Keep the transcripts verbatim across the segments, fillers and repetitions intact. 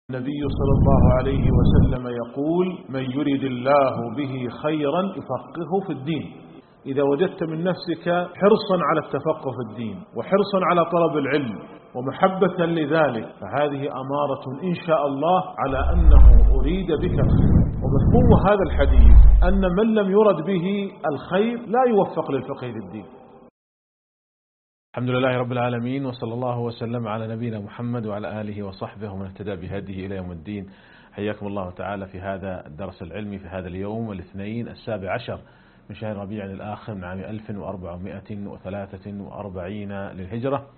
النبي صلى الله عليه وسلم يقول: من يرد الله به خيرا يفقهه في الدين. إذا وجدت من نفسك حرصا على التفقه في الدين وحرصا على طلب العلم ومحبة لذلك، فهذه أمارة إن شاء الله على أنه أريد بك الخير. ومفهوم هذا الحديث أن من لم يرد به الخير لا يوفق للفقه في الدين. الحمد لله رب العالمين، وصلى الله وسلم على نبينا محمد وعلى آله وصحبه ومن اهتدى بهديه إلى يوم الدين. حياكم الله تعالى في هذا الدرس العلمي في هذا اليوم الاثنين السابع عشر من شهر ربيع الآخر من عام ألف وأربعمائة وثلاثة وأربعين للهجرة،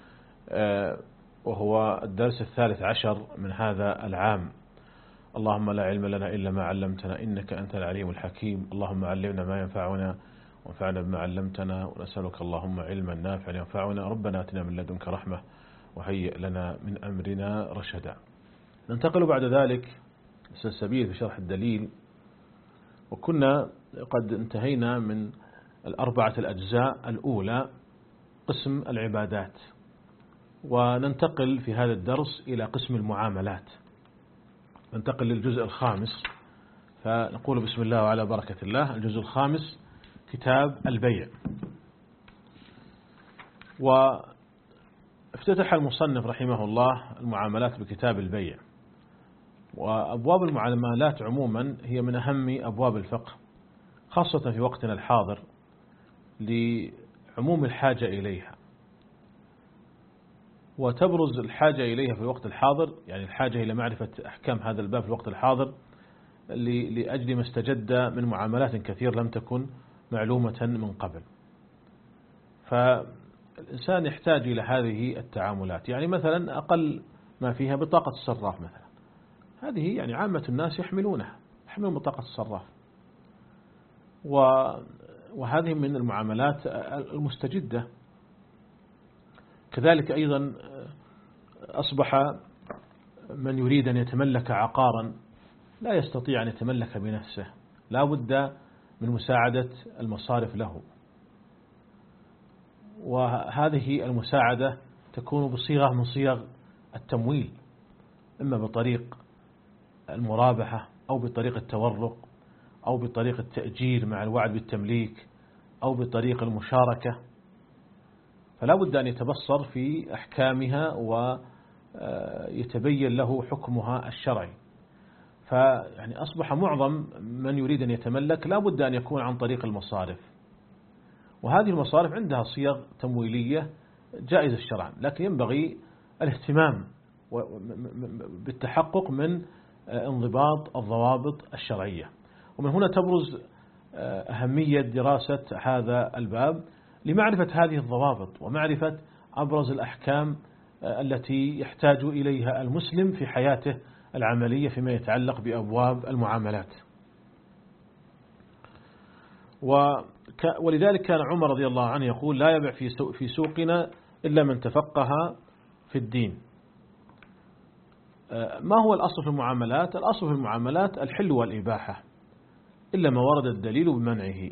وهو الدرس الثالث عشر من هذا العام. اللهم لا علم لنا إلا ما علمتنا إنك أنت العليم الحكيم. اللهم علمنا ما ينفعنا وانفعنا بما علمتنا، ونسألك اللهم علما نافعا ينفعنا. ربنا آتنا من لدنك رحمة وهيئ لنا من أمرنا رشدا. ننتقل بعد ذلك السبيل في شرح الدليل، وكنا قد انتهينا من الأربعة الأجزاء الأولى قسم العبادات، وننتقل في هذا الدرس إلى قسم المعاملات. ننتقل للجزء الخامس، فنقول بسم الله وعلى بركة الله. الجزء الخامس كتاب البيع. وافتتح المصنف رحمه الله المعاملات بكتاب البيع. وأبواب المعاملات عموما هي من أهم أبواب الفقه، خاصة في وقتنا الحاضر لعموم الحاجة إليها. وتبرز الحاجة إليها في الوقت الحاضر، يعني الحاجة إلى معرفة أحكام هذا الباب في الوقت الحاضر، لأجل ما استجد من معاملات كثير لم تكن معلومة من قبل. فالإنسان يحتاج إلى هذه التعاملات. يعني مثلا أقل ما فيها بطاقة الصراف مثلا، هذه يعني عامة الناس يحملونها، يحملون بطاقة الصراف، وهذه من المعاملات المستجدة. كذلك أيضا أصبح من يريد أن يتملك عقارا لا يستطيع أن يتملك بنفسه، لا بد من مساعدة المصارف له. وهذه المساعدة تكون بصيغة من صيغ التمويل، إما بطريق المرابحة أو بطريق التورق أو بطريق التأجير مع الوعد بالتمليك أو بطريق المشاركة. فلا بد أن يتبصر في أحكامها ويتبين له حكمها الشرعي. فيعني أصبح معظم من يريد أن يتملك لا بد أن يكون عن طريق المصارف، وهذه المصارف عندها صيغ تمويلية جائزة شرعا، لكن ينبغي الاهتمام بالتحقق من انضباط الضوابط الشرعية. ومن هنا تبرز أهمية دراسة هذا الباب لمعرفة هذه الضوابط ومعرفة أبرز الأحكام التي يحتاج إليها المسلم في حياته العملية فيما يتعلق بأبواب المعاملات. ولذلك كان عمر رضي الله عنه يقول: لا يبيع في سوقنا إلا من تفقه في الدين. ما هو الأصل في المعاملات؟ الأصل في المعاملات الحل والإباحة إلا ما ورد الدليل بمنعه،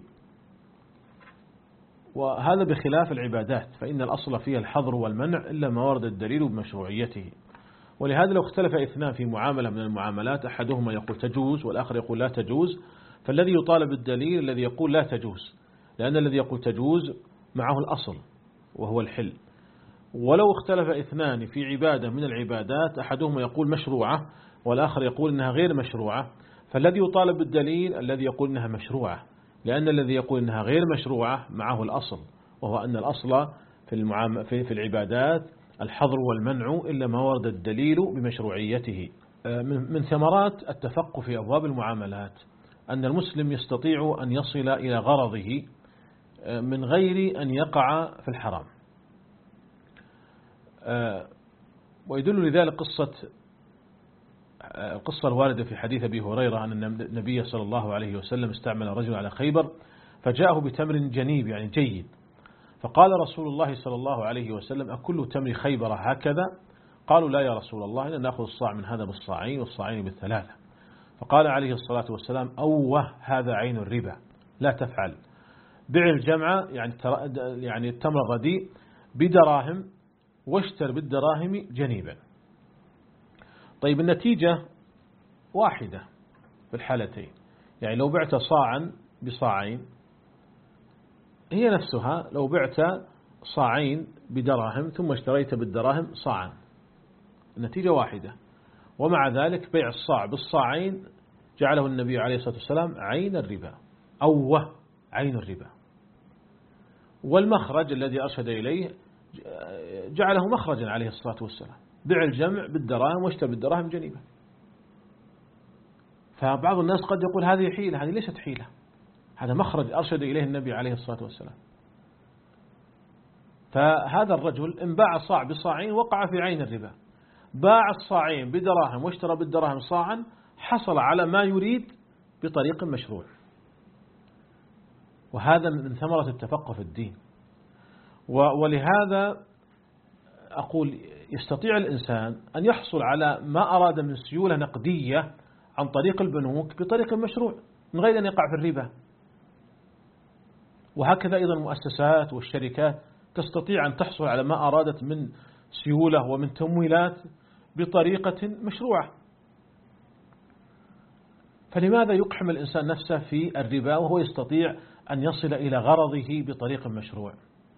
وهذا بخلاف العبادات فإن الأصل فيها الحظر والمنع إلا ما ورد الدليل بمشروعيته. ولهذا لو اختلف اثنان في معاملة من المعاملات، أحدهما يقول تجوز والآخر يقول لا تجوز، فالذي يطالب الدليل الذي يقول لا تجوز، لأن الذي يقول تجوز معه الأصل وهو الحل. ولو اختلف اثنان في عبادة من العبادات، أحدهما يقول مشروعة والآخر يقول إنها غير مشروعة، فالذي يطالب بالدليل الذي يقول إنها مشروعة، لأن الذي يقول إنها غير مشروعة معه الأصل، وهو أن الأصل في المعام... في العبادات الحظر والمنع إلا ما ورد الدليل بمشروعيته. من ثمرات التفقه في أبواب المعاملات أن المسلم يستطيع أن يصل إلى غرضه من غير أن يقع في الحرام. ويدل لذلك قصة القصة الواردة في حديث أبي هريرة أن النبي صلى الله عليه وسلم استعمل رجل على خيبر فجاءه بتمر جنيب يعني جيد، فقال رسول الله صلى الله عليه وسلم: أكل تمر خيبر هكذا؟ قالوا: لا يا رسول الله، إننا نأخذ الصاع من هذا بالصاعين والصاعين بالثلاثة. فقال عليه الصلاة والسلام: أوه، هذا عين الربا، لا تفعل. بع الجمع يعني يعني التمر الرديء بدراهم واشتر بالدراهم جنيبا. طيب النتيجة واحدة في الحالتين، يعني لو بعت صاعا بصاعين هي نفسها لو بعت صاعين بدراهم ثم اشتريت بالدراهم صاعا، النتيجة واحدة. ومع ذلك بيع الصاع بالصاعين جعله النبي عليه الصلاة والسلام عين الربا أو عين الربا، والمخرج الذي أرشد إليه جعله مخرجا عليه الصلاة والسلام، بيع الجمع بالدراهم واشتري بالدراهم جنيبا. فبعض الناس قد يقول هذه حيلة، هذه ليست حيلة، هذا مخرج أرشد إليه النبي عليه الصلاة والسلام. فهذا الرجل إن باع صاع بصاعين وقع في عين الربا، باع الصاعين بدراهم واشترى بالدراهم صاعا حصل على ما يريد بطريق مشروع، وهذا من ثمرة التفقه في الدين. ولهذا أقول يستطيع الإنسان أن يحصل على ما أراد من سيولة نقدية عن طريق البنوك بطريق مشروع من غير أن يقع في الربا. وهكذا أيضا المؤسسات والشركات تستطيع أن تحصل على ما أرادت من سيولة ومن تمويلات بطريقة مشروعة. فلماذا يقحم الإنسان نفسه في الربا وهو يستطيع أن يصل إلى غرضه بطريق مشروع؟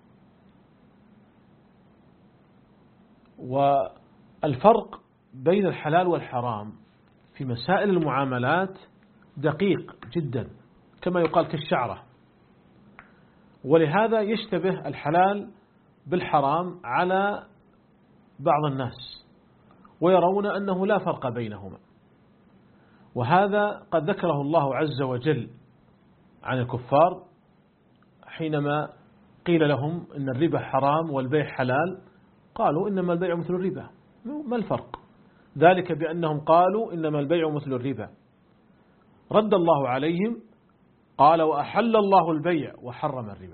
والفرق بين الحلال والحرام في مسائل المعاملات دقيق جدا كما يقال كالشعرة، ولهذا يشتبه الحلال بالحرام على بعض الناس ويرون أنه لا فرق بينهما. وهذا قد ذكره الله عز وجل عن الكفار حينما قيل لهم إن الربا حرام والبيع حلال، قالوا إنما البيع مثل الربا. ما الفرق؟ ذلك بأنهم قالوا إنما البيع مثل الربا. رد الله عليهم قال وأحل الله البيع وحرم الربا.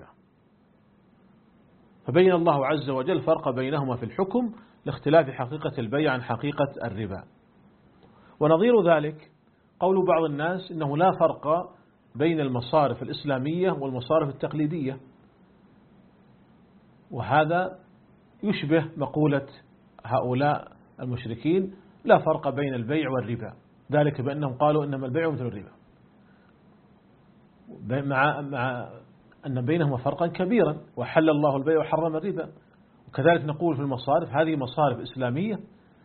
فبين الله عز وجل الفرق بينهما في الحكم لاختلاف حقيقة البيع عن حقيقة الربا. ونظير ذلك قول بعض الناس إنه لا فرق بين المصارف الإسلامية والمصارف التقليدية، وهذا يشبه مقولة هؤلاء المشركين لا فرق بين البيع والربا، ذلك بأنهم قالوا إنما البيع مثل الربا، مع مع أن بينهما فرقا كبيرا، وحل الله البيع وحرم الربا. وكذلك نقول في المصارف هذه مصارف إسلامية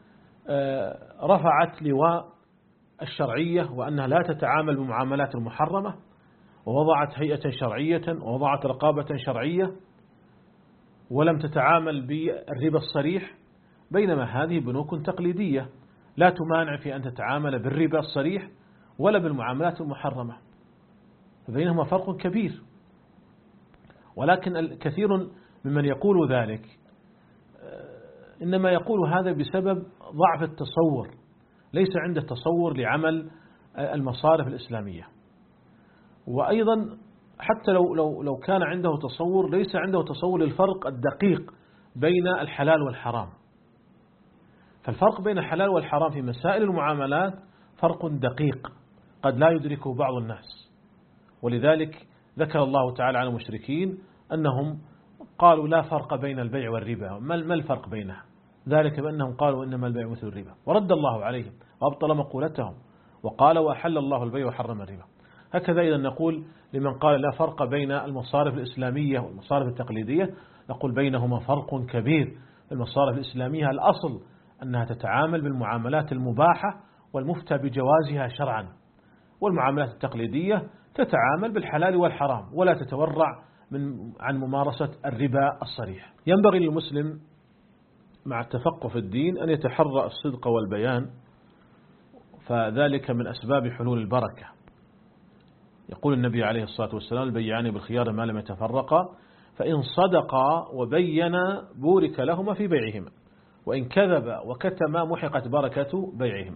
رفعت لواء الشرعية وأنها لا تتعامل بمعاملات المحرمة، ووضعت هيئة شرعية ووضعت رقابة شرعية، ولم تتعامل بالربا الصريح، بينما هذه بنوك تقليدية لا تمانع في أن تتعامل بالربا الصريح ولا بالمعاملات المحرمة، فبينهما فرق كبير. ولكن الكثير ممن يقول ذلك إنما يقول هذا بسبب ضعف التصور، ليس عنده تصور لعمل المصارف الإسلامية. وأيضا حتى لو لو لو كان عنده تصور ليس عنده تصور للفرق الدقيق بين الحلال والحرام. فالفرق بين الحلال والحرام في مسائل المعاملات فرق دقيق قد لا يدركه بعض الناس، ولذلك ذكر الله تعالى عن المشركين أنهم قالوا لا فرق بين البيع والربا. ما الفرق بينها؟ ذلك بأنهم قالوا إنما البيع مثل الربا، ورد الله عليهم وأبطل مقولتهم وقال وأحل الله البيع وحرم الربا. هكذا إذا نقول لمن قال لا فرق بين المصارف الإسلامية والمصارف التقليدية، نقول بينهما فرق كبير. المصارف الإسلامية الأصل أنها تتعامل بالمعاملات المباحة والمفتى بجوازها شرعا، والمعاملات التقليدية تتعامل بالحلال والحرام ولا تتورع من عن ممارسة الربا الصريح. ينبغي للمسلم مع التفقه في الدين أن يتحرى الصدق والبيان، فذلك من أسباب حلول البركة. يقول النبي عليه الصلاة والسلام البيعان بالخيار ما لم يتفرقا، فإن صدقا وبينا بورك لهما في بيعهما، وإن كذبا وكتما محقت بركة بيعهما.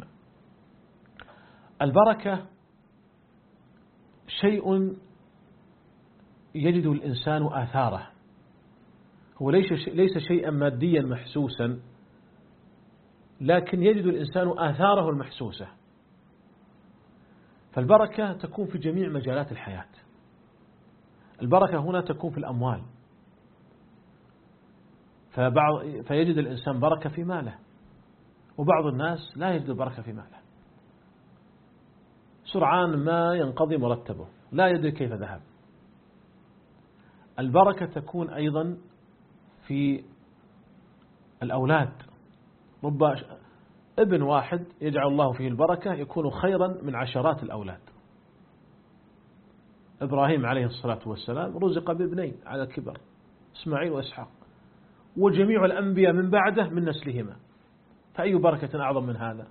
البركة شيء يجد الإنسان آثاره، هو ليس شيئا ماديا محسوسا، لكن يجد الإنسان آثاره المحسوسة. فالبركة تكون في جميع مجالات الحياة. البركة هنا تكون في الأموال، فبعض فيجد الإنسان بركة في ماله، وبعض الناس لا يجد البركة في ماله، سرعان ما ينقضي مرتبه، لا يدري كيف ذهب. البركة تكون أيضا في الأولاد، رب ابن واحد يجعل الله فيه البركة يكون خيرا من عشرات الأولاد. إبراهيم عليه الصلاة والسلام رزق بابنين على الكبر، إسماعيل وإسحاق، وجميع الأنبياء من بعده من نسلهما، فأي بركة أعظم من هذا؟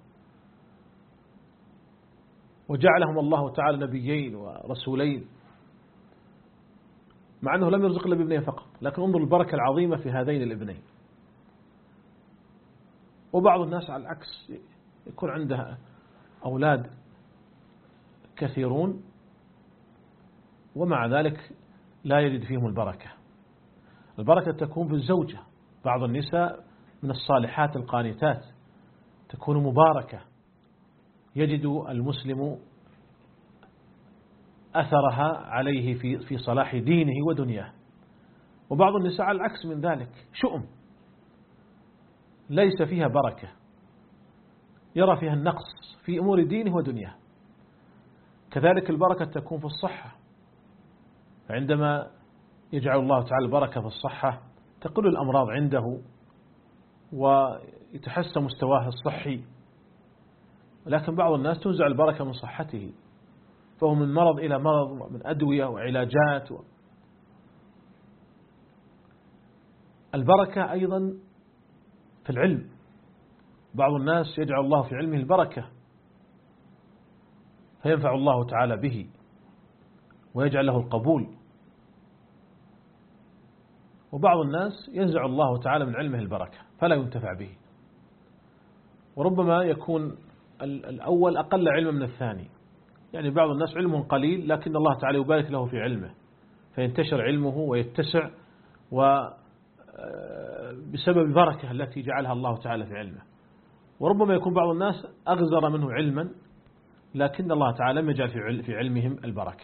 وجعلهم الله تعالى نبيين ورسولين، مع أنه لم يرزق إلا بابنين فقط، لكن انظر البركة العظيمة في هذين الابنين. وبعض الناس على العكس يكون عنده أولاد كثيرون ومع ذلك لا يجد فيهم البركة. البركة تكون في الزوجة، بعض النساء من الصالحات القانتات تكون مباركة، يجد المسلم أثرها عليه في في صلاح دينه ودنياه. وبعض النساء على العكس من ذلك، شؤم ليس فيها بركة، يرى فيها النقص في أمور دينه ودنياه. كذلك البركة تكون في الصحة، عندما يجعل الله تعالى البركة في الصحة تقل الأمراض عنده ويتحسن مستواه الصحي. لكن بعض الناس تنزع البركة من صحته، فهو من مرض إلى مرض، من أدوية وعلاجات. البركة أيضا في العلم، بعض الناس يجعل الله في علمه البركة فينفع الله تعالى به ويجعل له القبول، وبعض الناس ينزع الله تعالى من علمه البركة فلا ينتفع به. وربما يكون الأول أقل علما من الثاني، يعني بعض الناس علمه قليل لكن الله تعالى يبارك له في علمه فينتشر علمه ويتسع، وبسبب البركة التي جعلها الله تعالى في علمه. وربما يكون بعض الناس أغزر منه علما لكن الله تعالى لم يجعل في علمهم البركة.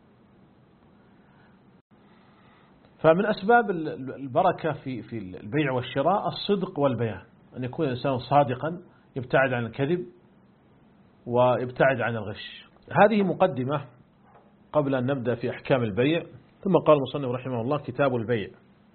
فمن أسباب البركة في في البيع والشراء الصدق والبيان، أن يكون الإنسان صادقا يبتعد عن الكذب ويبتعد عن الغش. هذه مقدمة قبل أن نبدأ في أحكام البيع. ثم قال المصنف رحمه الله: كتاب البيع.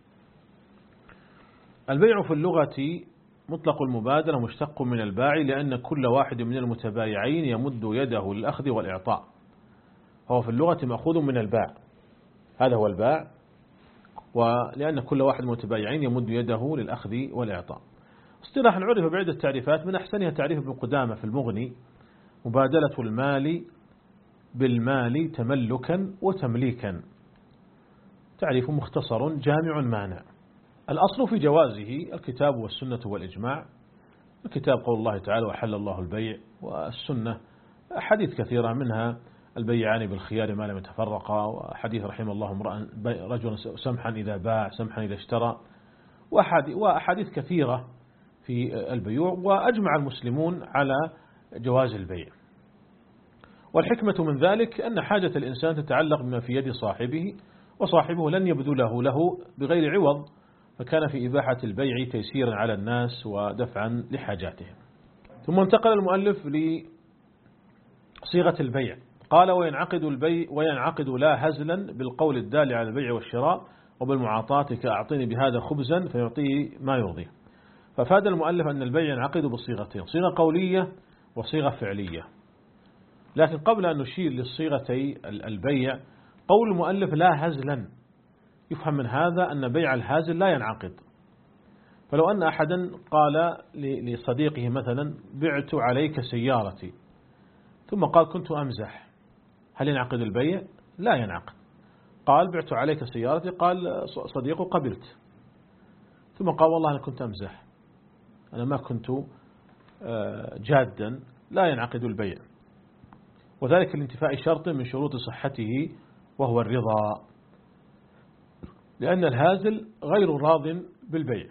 البيع في اللغة مطلق المبادلة مشتق من الباع، لأن كل واحد من المتبايعين يمد يده للأخذ والإعطاء، هو في اللغة مأخوذ من الباع، هذا هو الباع، ولأن كل واحد من المتبايعين يمد يده للأخذ والإعطاء. اصطلاحا عرف بعدة تعريفات، من أحسنها تعريف ابن قدامة في المغني: مبادلة المال بالمال تملكا وتمليكا. تعريف مختصر جامع مانع. الأصل في جوازه الكتاب والسنة والإجماع. الكتاب قول الله تعالى: وحل الله البيع، والسنة حديث كثيرة منها البيعان بالخيار ما لم يتفرقا، وحديث رحم الله امرأ رجلا سمحا إذا باع سمحا إذا اشترى، وأحاديث كثيرة في البيوع. وأجمع المسلمون على جواز البيع. والحكمة من ذلك أن حاجة الإنسان تتعلق بما في يد صاحبه، وصاحبه لن يبذله له بغير عوض، فكان في إباحة البيع تيسيرا على الناس ودفعا لحاجاتهم. ثم انتقل المؤلف لصيغة البيع، قال: وينعقد البيع وينعقد لا هزلا بالقول الدال على البيع والشراء، وبالمعاطاة كأعطيني بهذا خبزا فيعطيه ما يرضيه. ففاد المؤلف أن البيع ينعقد بالصيغتين، صيغة قولية وصيغة فعلية. لكن قبل أن نشير للصيغتي البيع، قول المؤلف لا هزلا، يفهم من هذا أن بيع الهازل لا ينعقد. فلو أن أحدا قال لصديقه مثلا: بعت عليك سيارتي، ثم قال: كنت أمزح، هل ينعقد البيع؟ لا ينعقد. قال: بعت عليك سيارتي، قال صديقه: قبلت، ثم قال: والله أنا كنت أمزح، أنا ما كنت جادا، لا ينعقد البيع. وذلك لانتفاء شرط من شروط صحته وهو الرضا، لأن الهازل غير راض بالبيع.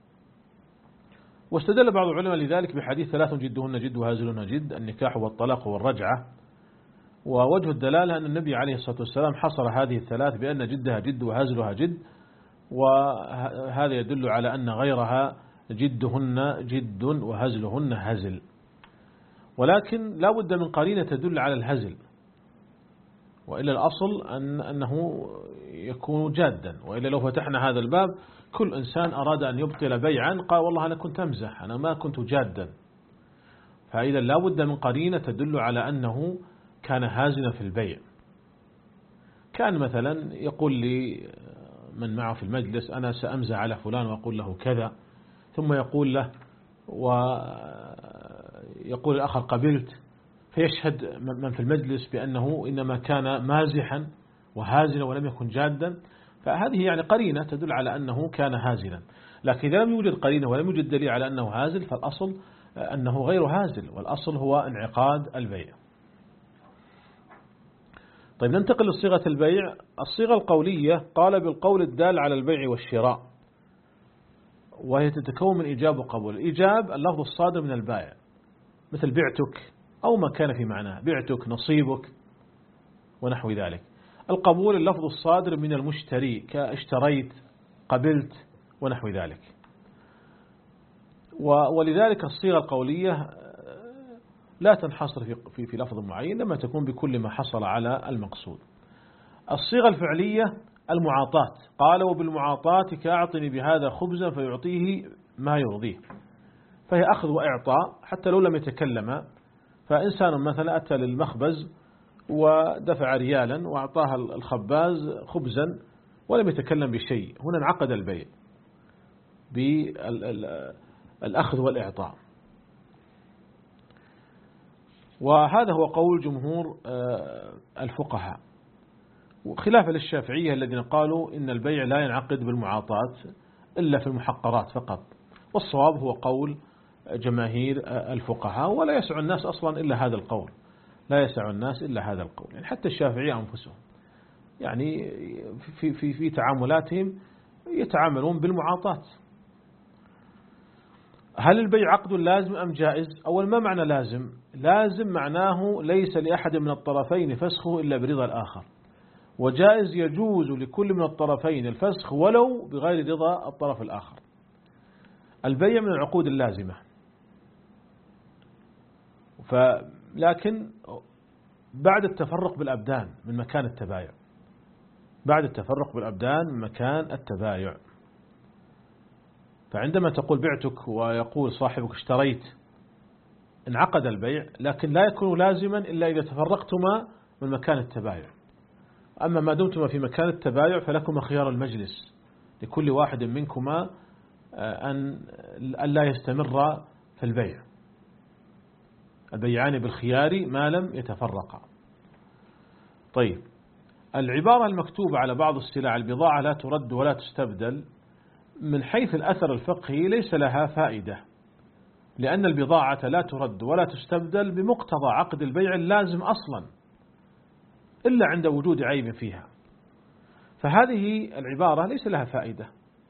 واستدل بعض العلماء لذلك بحديث: ثلاث جدهن جد وهازلهن جد، النكاح والطلاق والرجعة. ووجه الدلالة أن النبي عليه الصلاة والسلام حصر هذه الثلاث بأن جدها جد وهازلها جد، وهذا يدل على أن غيرها جدهن جد وهزلهن هزل، ولكن لا بد من قرينة تدل على الهزل، وإلا الأصل أن أنه يكون جادا، وإلا لو فتحنا هذا الباب كل إنسان أراد أن يبطل بيعا قال والله أنا كنت أمزح، أنا ما كنت جادا. فإذا لا بد من قرينة تدل على أنه كان هازلا في البيع. كان مثلا يقول لي من معه في المجلس أنا سأمزح على فلان وأقول له كذا، ثم يقول له ويقول الآخر قبلت، فيشهد من في المجلس بأنه إنما كان مازحا وهازلا ولم يكن جادا، فهذه يعني قرينة تدل على أنه كان هازلا. لكن إذا لم يوجد قرينة ولم يوجد دليل على أنه هازل فالأصل أنه غير هازل، والأصل هو انعقاد البيع. طيب ننتقل لصيغة البيع. الصيغة القولية قال بالقول الدال على البيع والشراء، وهي تتكون من إيجاب وقبول. الإيجاب اللفظ الصادر من البائع مثل بعتك أو ما كان في معناه، بعتك نصيبك ونحو ذلك. القبول اللفظ الصادر من المشتري كاشتريت قبلت ونحو ذلك. ولذلك الصيغة القولية لا تنحصر في في في لفظ معين، لما تكون بكل ما حصل على المقصود. الصيغة الفعلية المعاطاة، قال وبالمعاطاة كأعطني بهذا خبزا فيعطيه ما يرضيه، فهي أخذ وإعطاء حتى لو لم يتكلم. فإنسان مثلا أتى للمخبز ودفع ريالا وأعطاها الخباز خبزا ولم يتكلم بشيء، هنا انعقد البيع بالأخذ والإعطاء. وهذا هو قول جمهور الفقهاء، وخلافا للشافعية الذين قالوا إن البيع لا ينعقد بالمعاطاة إلا في المحقرات فقط، والصواب هو قول جماهير الفقهاء، ولا يسع الناس أصلا إلا هذا القول، لا يسع الناس إلا هذا القول. يعني حتى الشافعية أنفسهم يعني في في في تعاملاتهم يتعاملون بالمعاطاة. هل البيع عقد لازم أم جائز؟ أول ما معنى لازم؟ لازم معناه ليس لأحد من الطرفين فسخه إلا برضا الآخر، وجائز يجوز لكل من الطرفين الفسخ ولو بغير رضا الطرف الآخر. البيع من العقود اللازمة، لكن بعد التفرق بالأبدان من مكان التبايع، بعد التفرق بالأبدان من مكان التبايع. فعندما تقول بعتك ويقول صاحبك اشتريت انعقد البيع، لكن لا يكون لازما إلا إذا تفرقتما من مكان التبايع. أما ما دمتما في مكان التبايع فلكما خيار المجلس، لكل واحد منكما أن لا يستمر في البيع، البيعان بالخيار ما لم يتفرقا. طيب العبارة المكتوبة على بعض السلع البضاعة لا ترد ولا تستبدل، من حيث الأثر الفقهي ليس لها فائدة، لأن البضاعة لا ترد ولا تستبدل بمقتضى عقد البيع اللازم أصلا إلا عند وجود عيب فيها، فهذه العبارة ليس لها فائدة.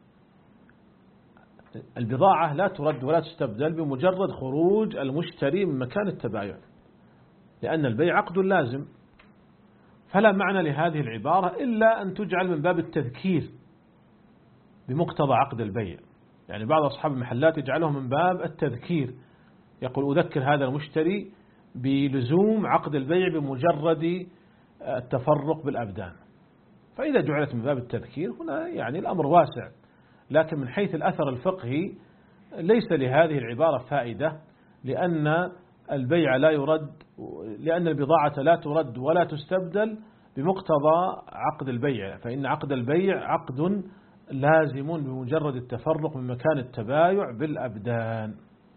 البضاعة لا ترد ولا تستبدل بمجرد خروج المشتري من مكان التبايع، لأن البيع عقد لازم، فلا معنى لهذه العبارة إلا أن تجعل من باب التذكير بمقتضى عقد البيع. يعني بعض أصحاب المحلات يجعلهم من باب التذكير، يقول أذكر هذا المشتري بلزوم عقد البيع بمجرد التفرق بالأبدان. فإذا جعلت من باب التذكير هنا يعني الأمر واسع، لكن من حيث الأثر الفقهي ليس لهذه العبارة فائدة، لأن البيع لا يرد، لأن البضاعة لا ترد ولا تستبدل بمقتضى عقد البيع، فإن عقد البيع عقد لازم بمجرد التفرق من مكان التبايع بالأبدان.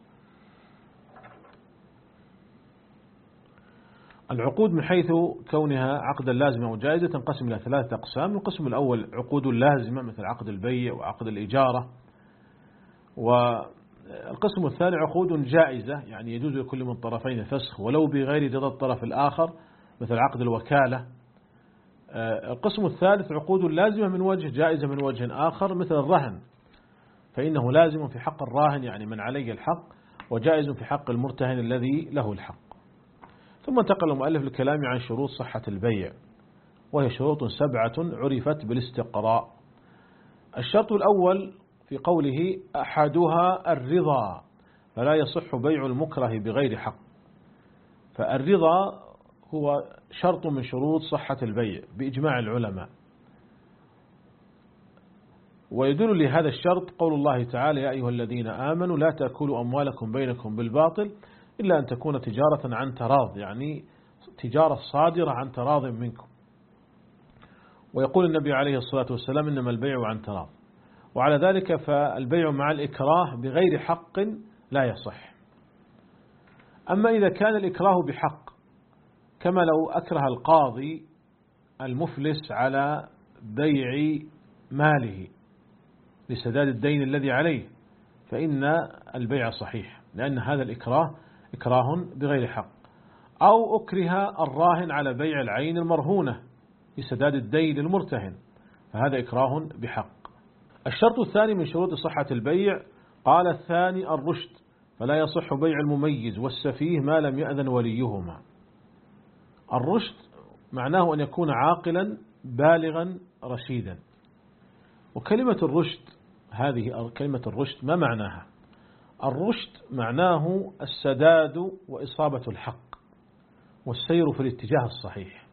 العقود من حيث كونها عقدا لازمة وجائزة تنقسم إلى ثلاثة أقسام. القسم الأول عقود لازمة مثل عقد البيع وعقد الإجارة، والقسم الثاني عقود جائزة يعني يجوز لكل من الطرفين الفسخ ولو بغير رضا الطرف الآخر مثل عقد الوكالة. القسم الثالث عقود لازمة من وجه جائزة من وجه آخر مثل الرهن، فإنه لازم في حق الراهن يعني من عليه الحق، وجائز في حق المرتهن الذي له الحق. ثم انتقل المؤلف للكلام عن شروط صحة البيع، وهي شروط سبعة عرفت بالاستقراء. الشرط الأول في قوله أحدها الرضا، فلا يصح بيع المكره بغير حق. فالرضا هو شرط من شروط صحة البيع بإجماع العلماء. ويدل لهذا الشرط قول الله تعالى: يا أيها الذين آمنوا لا تأكلوا أموالكم بينكم بالباطل إلا أن تكون تجارة عن تراض، يعني تجارة صادرة عن تراض منكم. ويقول النبي عليه الصلاة والسلام: إنما البيع عن تراض. وعلى ذلك فالبيع مع الإكراه بغير حق لا يصح. أما إذا كان الإكراه بحق، كما لو أكره القاضي المفلس على بيع ماله لسداد الدين الذي عليه، فإن البيع صحيح، لأن هذا الإكراه إكراه بغير حق. أو أكره الراهن على بيع العين المرهونة لسداد الدين للمرتهن، فهذا إكراه بحق. الشرط الثاني من شروط صحة البيع، قال الثاني الرشد، فلا يصح بيع المميز والسفيه ما لم يأذن وليهما. الرشد معناه أن يكون عاقلا بالغا رشيدا. وكلمة الرشد، هذه كلمة الرشد ما معناها؟ الرشد معناه السداد وإصابة الحق والسير في الاتجاه الصحيح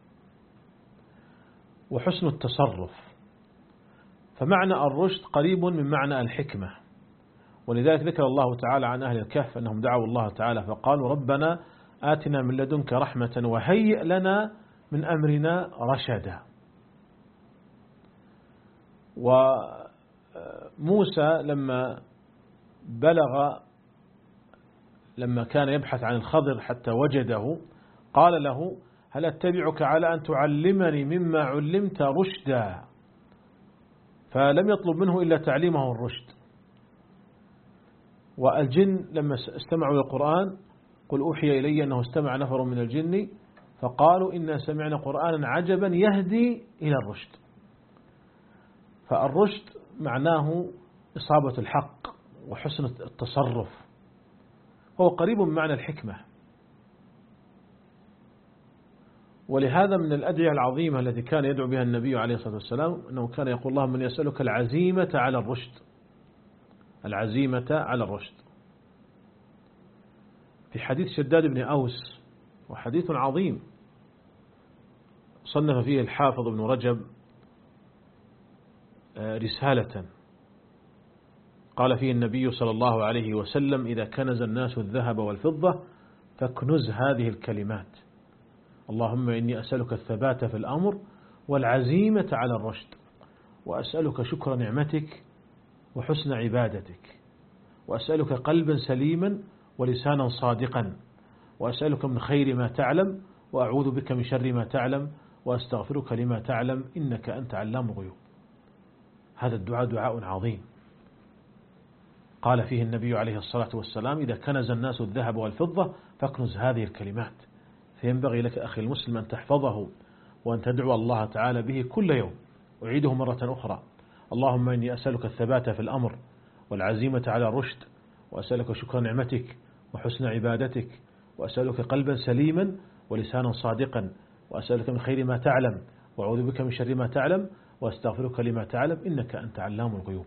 وحسن التصرف. فمعنى الرشد قريب من معنى الحكمة، ولذلك ذكر الله تعالى عن أهل الكهف أنهم دعوا الله تعالى فقالوا: ربنا آتنا من لدنك رحمة وهيئ لنا من أمرنا رشدا. وموسى لما بلغ لما كان يبحث عن الخضر حتى وجده قال له: هل أتبعك على أن تعلمني مما علمت رشدا؟ فلم يطلب منه إلا تعليمه الرشد. والجن لما استمعوا للقرآن قل أوحي إلي أنه استمع نفر من الجن فقالوا إنا سمعنا قرآنا عجبا يهدي إلى الرشد. فالرشد معناه إصابة الحق وحسن التصرف، هو قريب من معنى الحكمة. ولهذا من الأدعية العظيمة التي كان يدعو بها النبي عليه الصلاة والسلام أنه كان يقول: اللهم من يسألك العزيمة على الرشد، العزيمة على الرشد. في حديث شداد بن أوس، وحديث عظيم صنف فيه الحافظ ابن رجب رسالة قال فيه النبي صلى الله عليه وسلم: إذا كنز الناس الذهب والفضة فاكنز هذه الكلمات: اللهم إني أسألك الثبات في الأمر والعزيمة على الرشد، وأسألك شكر نعمتك وحسن عبادتك، وأسألك قلبا سليما ولسانا صادقا، وأسألك من خير ما تعلم وأعوذ بك من شر ما تعلم وأستغفرك لما تعلم إنك أنت علام الغيوب. هذا الدعاء دعاء عظيم قال فيه النبي عليه الصلاة والسلام: إذا كنز الناس الذهب والفضة فاكنز هذه الكلمات. فينبغي لك أخي المسلم أن تحفظه وأن تدعو الله تعالى به كل يوم. أعيده مرة أخرى: اللهم إني أسألك الثبات في الأمر والعزيمة على الرشد، وأسألك شكر نعمتك وحسن عبادتك، وأسألك قلبا سليما ولسانا صادقا، وأسألك من خير ما تعلم وأعوذ بك من شر ما تعلم وأستغفرك لما تعلم إنك أنت علام الغيوب.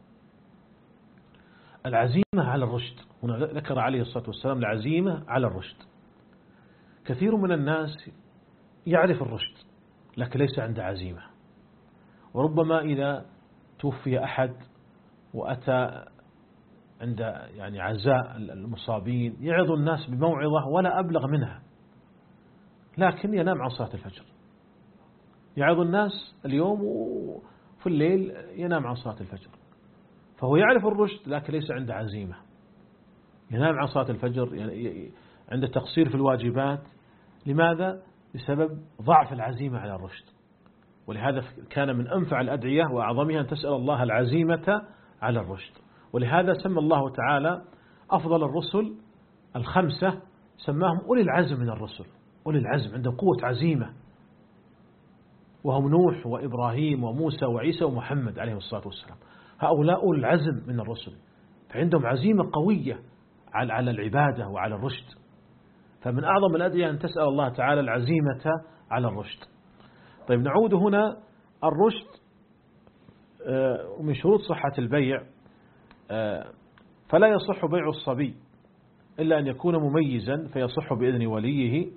العزيمة على الرشد، هنا ذكر عليه الصلاة والسلام العزيمة على الرشد. كثير من الناس يعرف الرشد لكن ليس عنده عزيمة. وربما إذا توفي أحد وأتى عند يعني عزاء المصابين يعظ الناس بموعظة ولا أبلغ منها، لكن ينام عن صلاة الفجر. يعظ الناس اليوم وفي الليل ينام عن صلاة الفجر، فهو يعرف الرشد لكن ليس عنده عزيمة. ينام عن صلاة الفجر، يعني عنده تقصير في الواجبات. لماذا؟ بسبب ضعف العزيمة على الرشد. ولهذا كان من أنفع الأدعية وأعظمها أن تسأل الله العزيمة على الرشد. ولهذا سمى الله تعالى أفضل الرسل الخمسة سماهم أولي العزم من الرسل. أولي العزم عندهم قوة عزيمة، وهم نوح وإبراهيم وموسى وعيسى ومحمد عليه الصلاة والسلام. هؤلاء أولي العزم من الرسل، فعندهم عزيمة قوية على العبادة وعلى الرشد. فمن أعظم الأدعية أن تسأل الله تعالى العزيمة على الرشد. طيب نعود هنا. الرشد ومن شروط صحة البيع فلا يصح بيع الصبي إلا أن يكون مميزا فيصح بإذن وليه.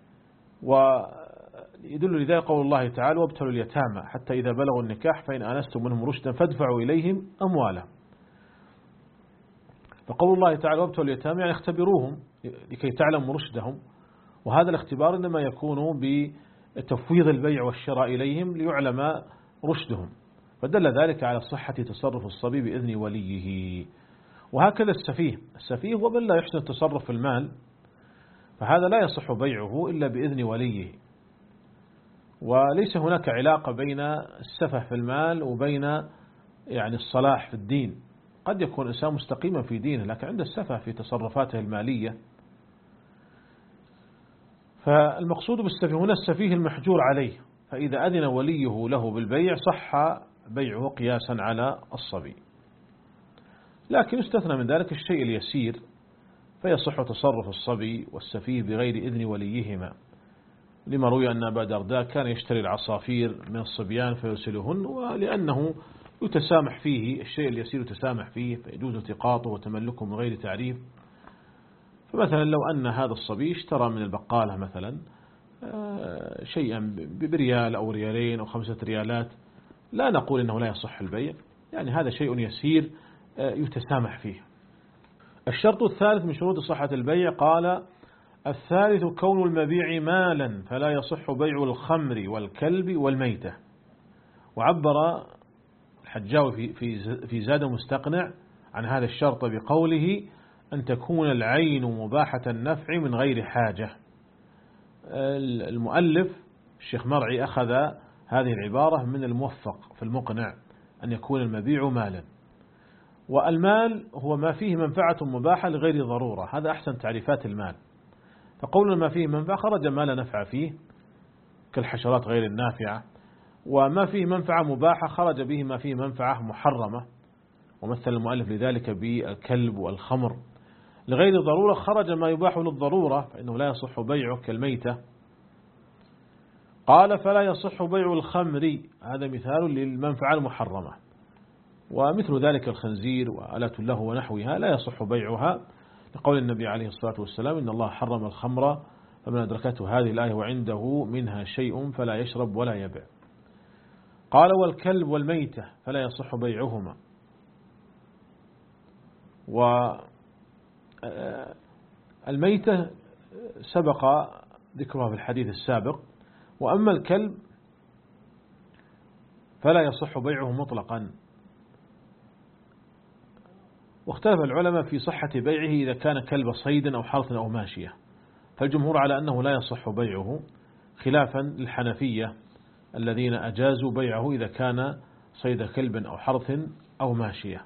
ويدل لذلك قول الله تعالى وابتلوا اليتامى حتى إذا بلغوا النكاح فإن آنستم منهم رشدا فادفعوا إليهم أموالهم. فقول الله تعالى وابتلوا اليتامى يعني اختبروهم لكي تعلموا رشدهم، وهذا الاختبار إنما يكون بتفويض البيع والشراء إليهم ليعلم رشدهم، فدل ذلك على صحة تصرف الصبي بإذن وليه. وهكذا السفيه السفيه هو من لا يحسن التصرف في المال، فهذا لا يصح بيعه إلا بإذن وليه. وليس هناك علاقة بين السفه في المال وبين يعني الصلاح في الدين. قد يكون إنسان مستقيما في دينه لكن عنده السفه في تصرفاته المالية. فالمقصود بالسفيه هنا السفيه المحجور عليه، فإذا أذن وليه له بالبيع صح بيعه قياسا على الصبي. لكن يستثنى من ذلك الشيء اليسير، فيصح تصرف الصبي والسفيه بغير إذن وليهما، لما روي أن أبا درداء كان يشتري العصافير من الصبيان فيرسلهن، ولأنه يتسامح فيه الشيء اليسير يتسامح فيه فيجوز التقاطه وتملكه من غير تعريف. فمثلا لو أن هذا الصبي اشترى من البقالة مثلا شيئا بريال أو ريالين أو خمسة ريالات، لا نقول إنه لا يصح البيع، يعني هذا شيء يسير يتسامح فيه. الشرط الثالث من شروط صحة البيع قال الثالث كون المبيع مالا فلا يصح بيع الخمر والكلب والميتة. وعبر الحجاوي في في زاد مستقنع عن هذا الشرط بقوله أن تكون العين مباحة النفع من غير حاجة. المؤلف الشيخ مرعي أخذ هذه العبارة من الموفق في المقنع أن يكون المبيع مالا، والمال هو ما فيه منفعة مباحة لغير ضرورة، هذا أحسن تعريفات المال. فقولنا ما فيه منفعة خرج ما لا نفع فيه كالحشرات غير النافعة، وما فيه منفعة مباحة خرج به ما فيه منفعة محرمة، ومثل المؤلف لذلك بالكلب والخمر. لغير ضرورة خرج ما يباح للضرورة فإنه لا يصح بيعه كالميتة. قال فلا يصح بيع الخمر، هذا مثال للمنفعة المحرمة، ومثل ذلك الخنزير وآلات له ونحوها لا يصح بيعها، لقول النبي عليه الصلاة والسلام إن الله حرم الخمر فمن أدركته هذه الآية وعنده منها شيء فلا يشرب ولا يبيع. قال والكلب والميتة فلا يصح بيعهما. والميتة سبق ذكرها في الحديث السابق، وأما الكلب فلا يصح بيعه مطلقا. واختلف العلماء في صحة بيعه إذا كان كلب صيد أو حرث أو ماشية، فالجمهور على أنه لا يصح بيعه خلافا للحنفية الذين أجازوا بيعه إذا كان صيد كلب أو حرث أو ماشية.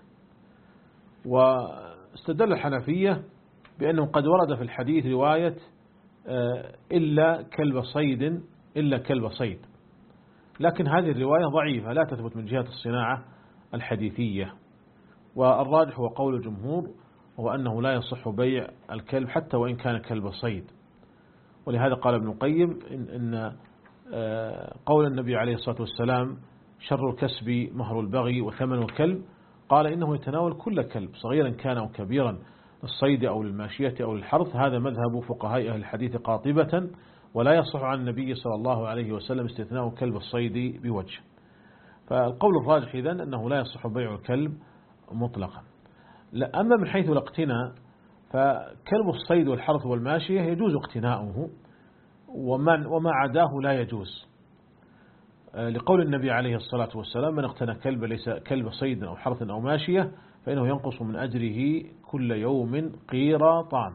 واستدل الحنفية بأنه قد ورد في الحديث رواية إلا كلب صيد إلا كلب صيد، لكن هذه الرواية ضعيفة لا تثبت من جهة الصناعة الحديثية. والراجح هو قول الجمهور هو أنه لا يصح بيع الكلب حتى وإن كان كلب صيد. ولهذا قال ابن القيم إن, إن قول النبي عليه الصلاة والسلام شر الكسب مهر البغي وثمن الكلب، قال إنه يتناول كل كلب صغيرا كان أو كبيرا للصيد أو للماشية أو للحرث. هذا مذهب فقهاء أهل الحديث قاطبة، ولا يصح عن النبي صلى الله عليه وسلم استثناء كلب الصيد بوجه. فالقول الراجح إذن أنه لا يصح بيع الكلب مطلقا. أما من حيث الاقتناء فكلب الصيد والحرث والماشية يجوز اقتناؤه، وما عداه لا يجوز، لقول النبي عليه الصلاة والسلام من اقتنى كلب ليس كلب صيد أو حرث أو ماشية فإنه ينقص من أجره كل يوم قيراطان.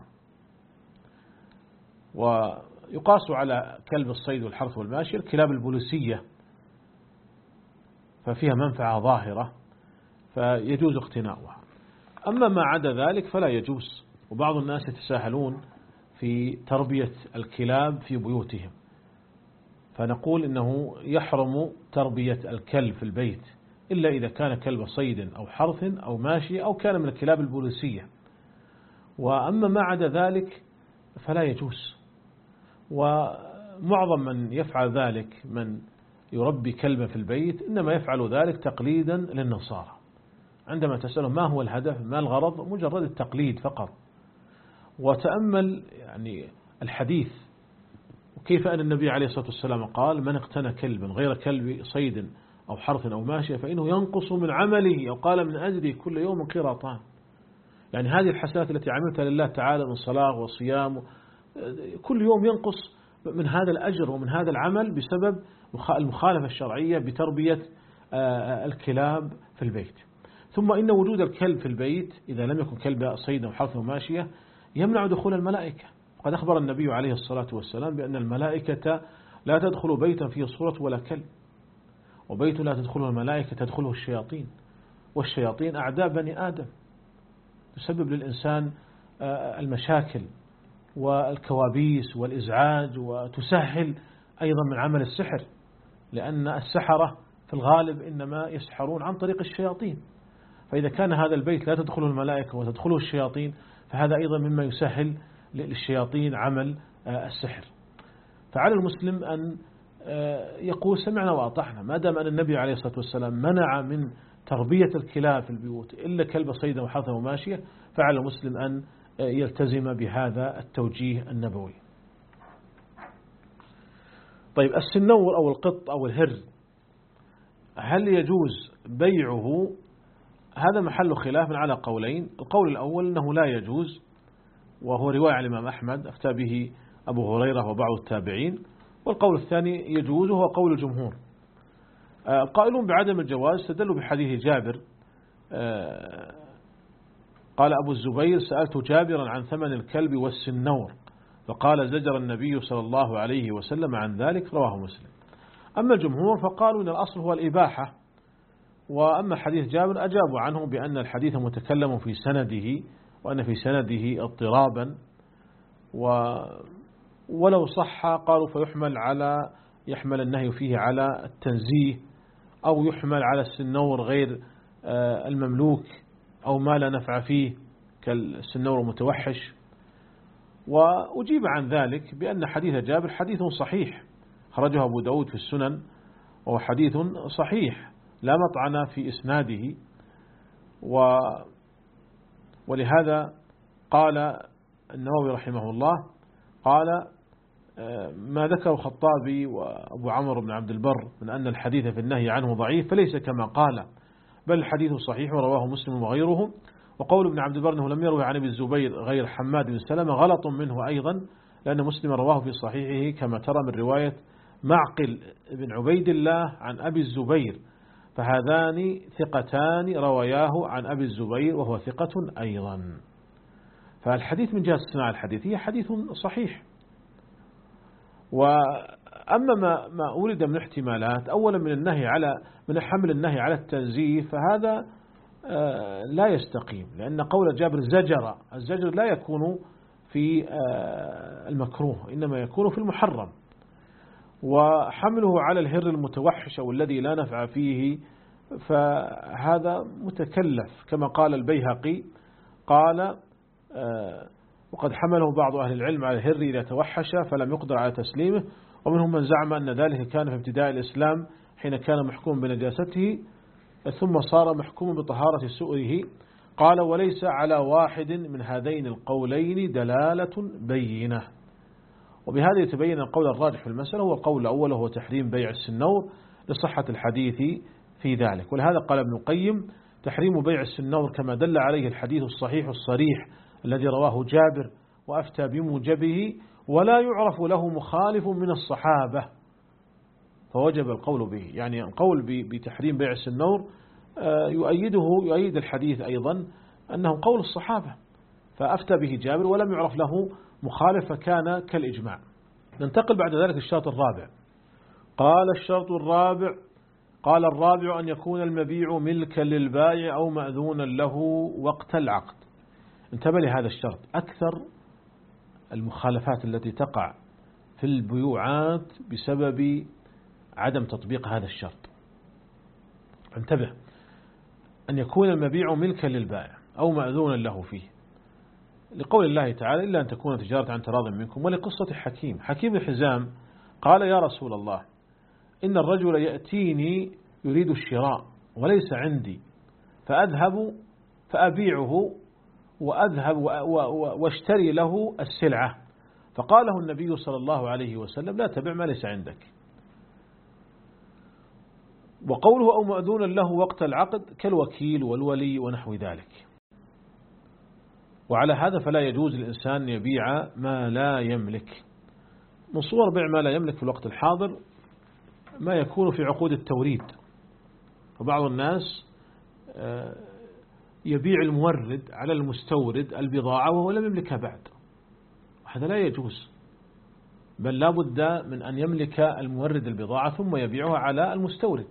ويقاس على كلب الصيد والحرث والماشية الكلاب البوليسية، ففيها منفعة ظاهرة فيجوز اقتناؤها. أما ما عدا ذلك فلا يجوز. وبعض الناس يتساهلون في تربية الكلاب في بيوتهم، فنقول إنه يحرم تربية الكلب في البيت إلا إذا كان كلب صيد أو حرث أو ماشي أو كان من الكلاب البوليسية، وأما ما عدا ذلك فلا يجوز. ومعظم من يفعل ذلك من يربي كلبا في البيت إنما يفعل ذلك تقليدا للنصارى، عندما تسأله ما هو الهدف ما الغرض مجرد التقليد فقط. وتأمل يعني الحديث وكيف أن النبي عليه الصلاة والسلام قال من اقتنى كلبا غير كلب صيد أو حرث أو ماشية فإنه ينقص من عمله أو قال من أجله كل يوم قيراطان. يعني هذه الحسنات التي عملتها لله تعالى من صلاة وصيام كل يوم ينقص من هذا الأجر ومن هذا العمل بسبب المخالفة الشرعية بتربية الكلاب في البيت. ثم إن وجود الكلب في البيت إذا لم يكن كلب صيد أو حرث أو ماشية يمنع دخول الملائكة. وقد أخبر النبي عليه الصلاة والسلام بأن الملائكة لا تدخل بيتا فيه صورة ولا كلب، وبيت لا تدخله الملائكة تدخله الشياطين، والشياطين أعداء بني آدم تسبب للإنسان المشاكل والكوابيس والإزعاج، وتسهل أيضا من عمل السحر، لأن السحرة في الغالب إنما يسحرون عن طريق الشياطين. فإذا كان هذا البيت لا تدخله الملائكة وتدخله الشياطين فهذا أيضا مما يسهل للشياطين عمل السحر. فعلى المسلم أن يقول سمعنا وأطعنا، ما دام أن النبي عليه الصلاة والسلام منع من تربية الكلاب في البيوت إلا كلب صيدا وحرثا وماشية، فعلى المسلم أن يلتزم بهذا التوجيه النبوي. طيب السنور أو القط أو الهر هل يجوز بيعه؟ هذا محل خلاف على قولين. القول الأول أنه لا يجوز، وهو رواية عن الإمام أحمد أفتى به أبو هريرة وبعض التابعين. والقول الثاني يجوز وهو قول الجمهور. القائلون بعدم الجواز استدلوا بحديث جابر قال أبو الزبير سألت جابرا عن ثمن الكلب والسنور فقال زجر النبي صلى الله عليه وسلم عن ذلك، رواه مسلم. أما الجمهور فقالوا إن الأصل هو الإباحة، وأما حديث جابر أجابوا عنه بأن الحديث متكلم في سنده وأن في سنده اضطرابا، و ولو صح قالوا فيحمل على يحمل النهي فيه على التنزيه، أو يحمل على السنور غير المملوك أو ما لا نفع فيه كالسنور المتوحش. وأجيب عن ذلك بأن حديث جابر حديث صحيح خرجه أبو داود في السنن، وهو حديث صحيح لا مطعن في إسناده، و ولهذا قال النووي رحمه الله قال ما ذكر الخطابي وأبو عمرو بن عبد البر من أن الحديث في النهي عنه ضعيف فليس كما قال، بل الحديث صحيح ورواه مسلم وغيره. وقول ابن عبد البر أنه لم يروي عن ابي الزبير غير حماد بن سلمة غلط منه أيضا، لأن مسلم رواه في صحيحه كما ترى من رواية معقل بن عبيد الله عن أبي الزبير، فهذان ثقتان روياه عن أبي الزبير وهو ثقة أيضا. فالحديث من جهة الصناعة الحديثية حديث صحيح. وأما ما ما أولد من احتمالات، أولا من النهي على من حمل النهي على التنزيه فهذا لا يستقيم، لأن قول جابر زجر، الزجر لا يكون في المكروه إنما يكون في المحرم. وحمله على الهر المتوحش أو الذي لا نفع فيه فهذا متكلف، كما قال البيهقي قال وقد حمله بعض أهل العلم على الهر إذا توحش فلم يقدر على تسليمه، ومنهم من زعم أن ذلك كان في ابتداء الإسلام حين كان محكوم بنجاسته ثم صار محكوم بطهارة سؤره. قال وليس على واحد من هذين القولين دلالة بينة. وبهذا يتبين القول الراجح في المسألة هو القول الأول وهو تحريم بيع السنور لصحة الحديث في ذلك. ولهذا قال ابن القيم تحريم بيع السنور كما دل عليه الحديث الصحيح الصريح الذي رواه جابر وأفتى بموجبه ولا يعرف له مخالف من الصحابة، فوجب القول به. يعني القول بتحريم بيع السنور يؤيده يؤيد الحديث أيضا أنه قول الصحابة، فأفتى به جابر ولم يعرف له مخالف فكان كالإجماع. ننتقل بعد ذلك الشرط الرابع. قال الشرط الرابع قال الرابع أن يكون المبيع ملكا للبائع أو مأذونا له وقت العقد. انتبه لهذا الشرط، أكثر المخالفات التي تقع في البيوعات بسبب عدم تطبيق هذا الشرط. انتبه، أن يكون المبيع ملكا للبائع أو مأذونا له فيه، لقول الله تعالى إلا أن تكون تجارة عن تراض منكم. ولقصة حكيم حكيم الحزام قال يا رسول الله إن الرجل يأتيني يريد الشراء وليس عندي، فأذهب فأبيعه وأذهب واشتري له السلعة، فقاله النبي صلى الله عليه وسلم لا تبع ما ليس عندك. وقوله أو مأذونا له وقت العقد كالوكيل والولي ونحو ذلك. وعلى هذا فلا يجوز للإنسان يبيع ما لا يملك. من صور بيع ما لا يملك في الوقت الحاضر ما يكون في عقود التوريد، وبعض الناس يبيع المورد على المستورد البضاعة وهو لم يملكها بعد، هذا لا يجوز، بل لا بد من أن يملك المورد البضاعة ثم يبيعها على المستورد.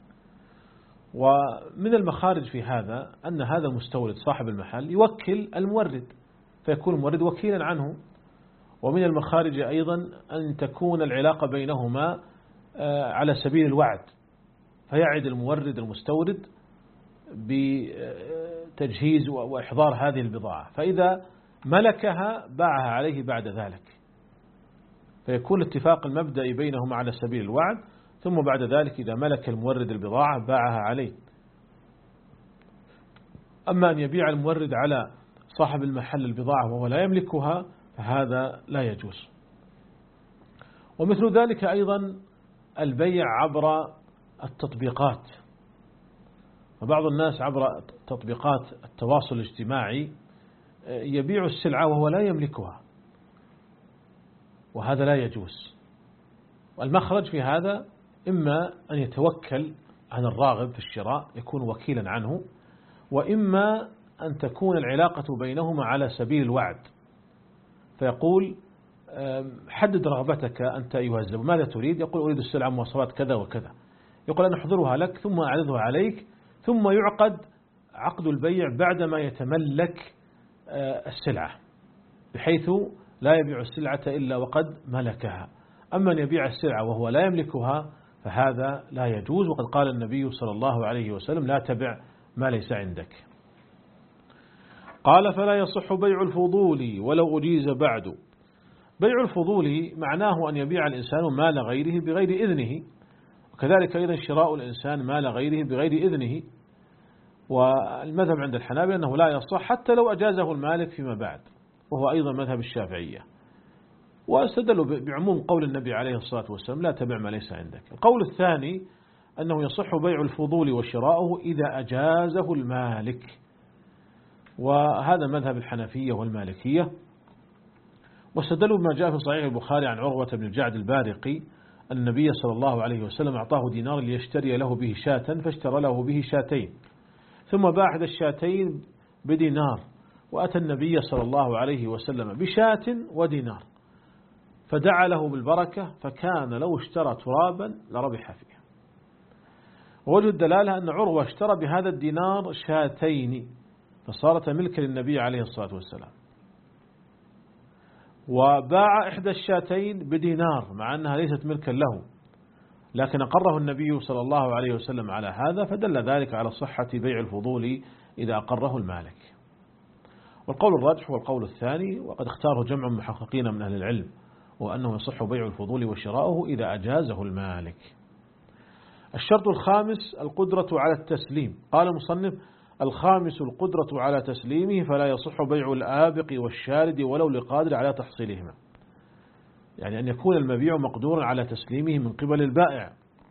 ومن المخارج في هذا أن هذا المستورد صاحب المحل يوكل المورد فيكون المورد وكيلا عنه. ومن المخارج أيضا أن تكون العلاقة بينهما على سبيل الوعد، فيعد المورد المستورد بتجهيز وإحضار هذه البضاعة، فإذا ملكها باعها عليه بعد ذلك، فيكون الاتفاق المبدئي بينهما على سبيل الوعد، ثم بعد ذلك إذا ملك المورد البضاعة باعها عليه. أما أن يبيع المورد على صاحب المحل البضاعة وهو لا يملكها فهذا لا يجوز. ومثل ذلك أيضا البيع عبر التطبيقات، وبعض الناس عبر تطبيقات التواصل الاجتماعي يبيع السلعة وهو لا يملكها، وهذا لا يجوز. والمخرج في هذا إما أن يتوكل عن الراغب في الشراء يكون وكيلا عنه، وإما أن تكون العلاقة بينهما على سبيل الوعد، فيقول حدد رغبتك أنت أيها الزبون، ماذا تريد؟ يقول أريد السلعة مواصفات كذا وكذا، يقول أنا أحضرها لك ثم أعرضها عليك، ثم يعقد عقد البيع بعدما يتملك السلعة، بحيث لا يبيع السلعة إلا وقد ملكها. أما أن يبيع السلعة وهو لا يملكها فهذا لا يجوز، وقد قال النبي صلى الله عليه وسلم لا تبع ما ليس عندك. قال فلا يصح بيع الفضول ولو أجيز بعد. بيع الفضول معناه أن يبيع الإنسان مال غيره بغير إذنه، وكذلك أيضا شراء الإنسان مال غيره بغير إذنه. والمذهب عند الحنابلة أنه لا يصح حتى لو أجازه المالك فيما بعد، وهو أيضا مذهب الشافعية. واستدلوا بعموم قول النبي عليه الصلاة والسلام لا تبع ما ليس عندك. القول الثاني أنه يصح بيع الفضول وشراؤه إذا أجازه المالك، وهذا مذهب الحنفية والمالكية. واستدلوا بما جاء في صحيح البخاري عن عروة بن الجعد البارقي أن النبي صلى الله عليه وسلم أعطاه دينار ليشتري له به شاة، فاشترى له به شاتين، ثم باع إحدى الشاتين بدينار، وأتى النبي صلى الله عليه وسلم بشاة ودينار، فدعا له بالبركة، فكان لو اشترى ترابا لربح فيه. ووجه الدلالة أن عروة اشترى بهذا الدينار شاتين، فصارت ملكا للنبي عليه الصلاة والسلام، وباع إحدى الشاتين بدينار مع أنها ليست ملكا له، لكن أقره النبي صلى الله عليه وسلم على هذا، فدل ذلك على صحة بيع الفضول إذا أقره المالك. والقول الراجح هو القول الثاني، وقد اختاره جمع محققين من أهل العلم، وأنه يصح بيع الفضول وشراؤه إذا أجازه المالك. الشرط الخامس القدرة على التسليم. قال المصنف الخامس القدرة على تسليمه، فلا يصح بيع الآبق والشارد ولو لقادر على تحصيلهما، يعني أن يكون المبيع مقدورا على تسليمه من قبل البائع.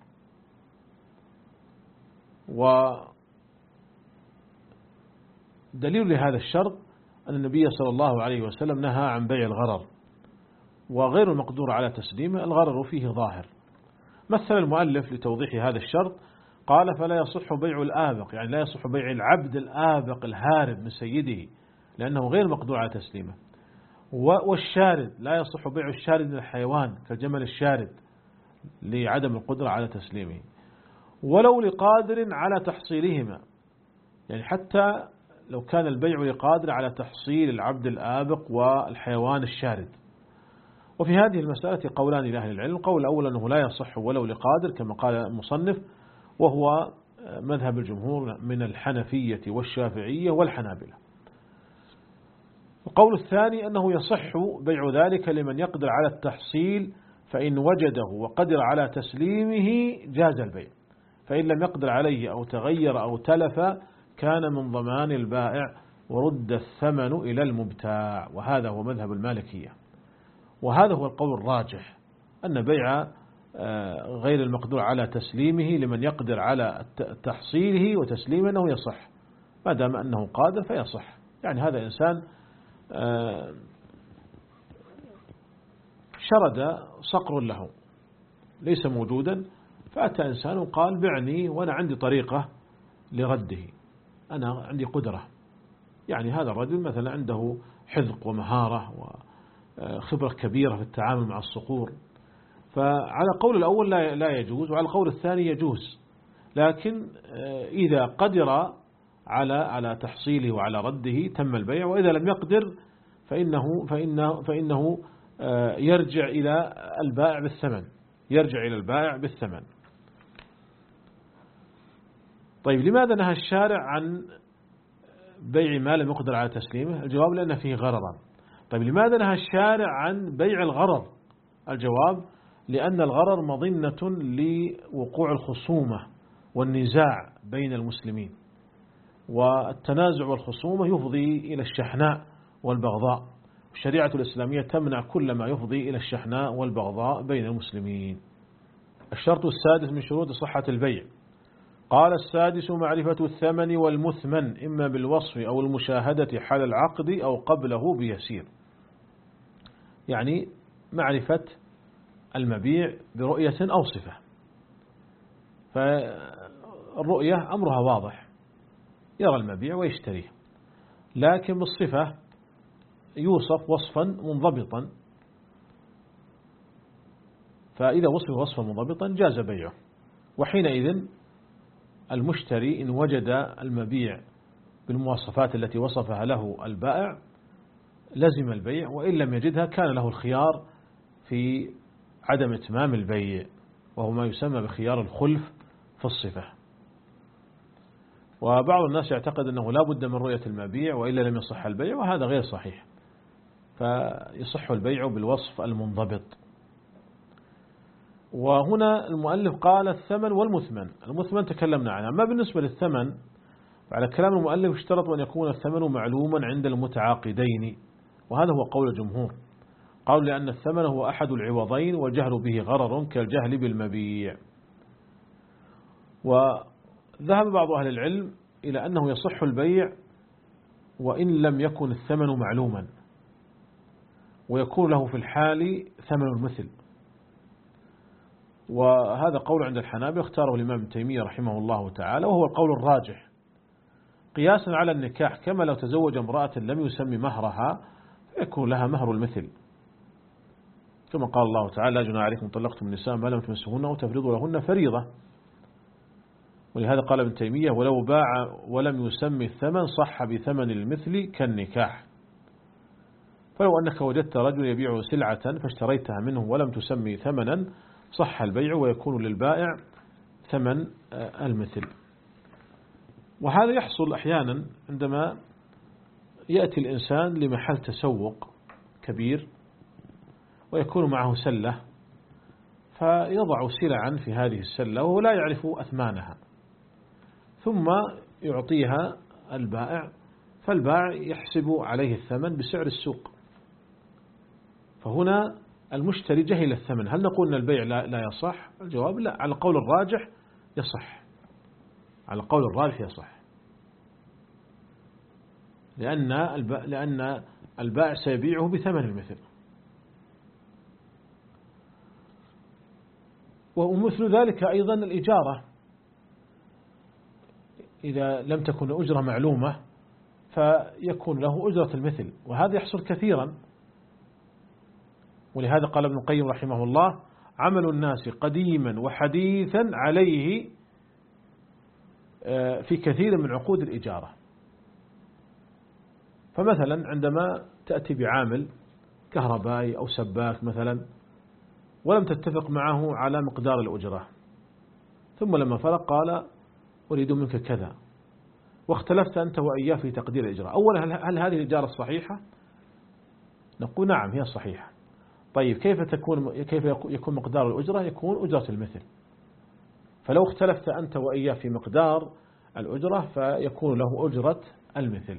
ودليل لهذا الشرط أن النبي صلى الله عليه وسلم نهى عن بيع الغرر، وغير المقدور على تسليمه الغرر فيه ظاهر. مثل المؤلف لتوضيح هذا الشرط قال فلا يصح بيع الآبق، يعني لا يصح بيع العبد الآبق الهارب من سيده لأنه غير مقدور على تسليمه. والشارد لا يصح بيع الشارد من الحيوان كالجمل الشارد لعدم القدرة على تسليمه، ولو لقادر على تحصيلهما، يعني حتى لو كان البيع لقادر على تحصيل العبد الآبق والحيوان الشارد. وفي هذه المسألة قولان لأهل العلم، قول الأول أنه لا يصح ولو لقادر كما قال المصنف، وهو مذهب الجمهور من الحنفية والشافعية والحنابلة. القول الثاني أنه يصح بيع ذلك لمن يقدر على التحصيل، فإن وجده وقدر على تسليمه جاز البيع، فإن لم يقدر عليه أو تغير أو تلف كان من ضمان البائع ورد الثمن إلى المبتاع، وهذا هو مذهب المالكية. وهذا هو القول الراجح، أن بيع غير المقدور على تسليمه لمن يقدر على تحصيله وتسليمه أنه يصح، ما دام أنه قادر فيصح. يعني هذا إنسان شرد صقر له ليس موجودا، فأتى إنسان وقال بعني وأنا عندي طريقة لرده، أنا عندي قدرة. يعني هذا الرجل مثلا عنده حذق ومهارة وخبرة كبيرة في التعامل مع الصقور، فعلى قول الأول لا يجوز، وعلى القول الثاني يجوز. لكن إذا قدر على على تحصيله وعلى رده تم البيع، وإذا لم يقدر فإنه فإنه فإنه يرجع إلى البائع بالثمن، يرجع إلى البائع بالثمن. طيب، لماذا نهى الشارع عن بيع ما لم يقدر على تسليمه؟ الجواب لأن فيه غررا. طيب، لماذا نهى الشارع عن بيع الغرر؟ الجواب لأن الغرر مظنة لوقوع الخصومة والنزاع بين المسلمين، والتنازع والخصومة يفضي إلى الشحناء والبغضاء، الشريعة الإسلامية تمنع كل ما يفضي إلى الشحناء والبغضاء بين المسلمين. الشرط السادس من شروط صحة البيع، قال السادس معرفة الثمن والمثمن إما بالوصف أو المشاهدة حال العقد أو قبله بيسير. يعني معرفة المبيع برؤية أو صفة، فالرؤية أمرها واضح، يرى المبيع ويشتريه، لكن بالصفة يوصف وصفا منضبطا، فإذا وصف وصفا منضبطا جاز بيعه، وحينئذ المشتري إن وجد المبيع بالمواصفات التي وصفها له البائع لزم البيع، وإن لم يجدها كان له الخيار في عدم إتمام البيع، وهو ما يسمى بخيار الخلف في الصفة. وبعض الناس يعتقد أنه لا بد من رؤية المبيع وإلا لم يصح البيع، وهذا غير صحيح، فيصح البيع بالوصف المنضبط. وهنا المؤلف قال الثمن والمثمن. المثمن تكلمنا عنه. أما بالنسبة للثمن فعلى كلام المؤلف اشترط أن يكون الثمن معلوما عند المتعاقدين، وهذا هو قول الجمهور. قالوا لأن الثمن هو أحد العوضين والجهل به غرر كالجهل بالمبيع. وذهب بعض أهل العلم إلى أنه يصح البيع وإن لم يكن الثمن معلوما، ويكون له في الحال ثمن المثل، وهذا قول عند الحنابلة اختاره الإمام ابن تيمية رحمه الله تعالى، وهو القول الراجح قياسا على النكاح، كما لو تزوج امرأة لم يسمي مهرها فيكون لها مهر المثل، كما قال الله تعالى لا جناح عليكم طلقتم النساء ما لم تمسوهن وتفرضوا لهن فريضة. ولهذا قال ابن تيمية ولو باع ولم يسمي الثمن صح بثمن المثل كالنكاح. فلو أنك وجدت رجل يبيع سلعة فاشتريتها منه ولم تسمي ثمنا صح البيع ويكون للبائع ثمن المثل. وهذا يحصل أحيانا عندما يأتي الإنسان لمحل تسوق كبير ويكون معه سلة، فيضع سلعا في هذه السلة وهو لا يعرف أثمانها، ثم يعطيها البائع، فالبائع يحسب عليه الثمن بسعر السوق، فهنا المشتري جهل الثمن. هل نقول أن البيع لا, لا يصح؟ الجواب لا، على القول الراجح يصح، على القول الراجح يصح، لأن لأن البائع سيبيعه بثمن المثل. ومثل ذلك أيضا الإجارة، إذا لم تكن أجرة معلومة فيكون له أجرة المثل، وهذا يحصل كثيرا. ولهذا قال ابن القيم رحمه الله عمل الناس قديما وحديثا عليه في كثير من عقود الإجارة. فمثلا عندما تأتي بعامل كهربائي أو سباك مثلا ولم تتفق معه على مقدار الأجرة، ثم لما فرق قال أريد منك كذا، واختلفت أنت وإياه في تقدير الإجرة. أولا هل, هل هذه الإجارة صحيحة؟ نقول نعم هي صحيحة. طيب كيف تكون كيف يكون مقدار الأجرة؟ يكون أجرة المثل. فلو اختلفت أنت وإياه في مقدار الأجرة فيكون له أجرة المثل.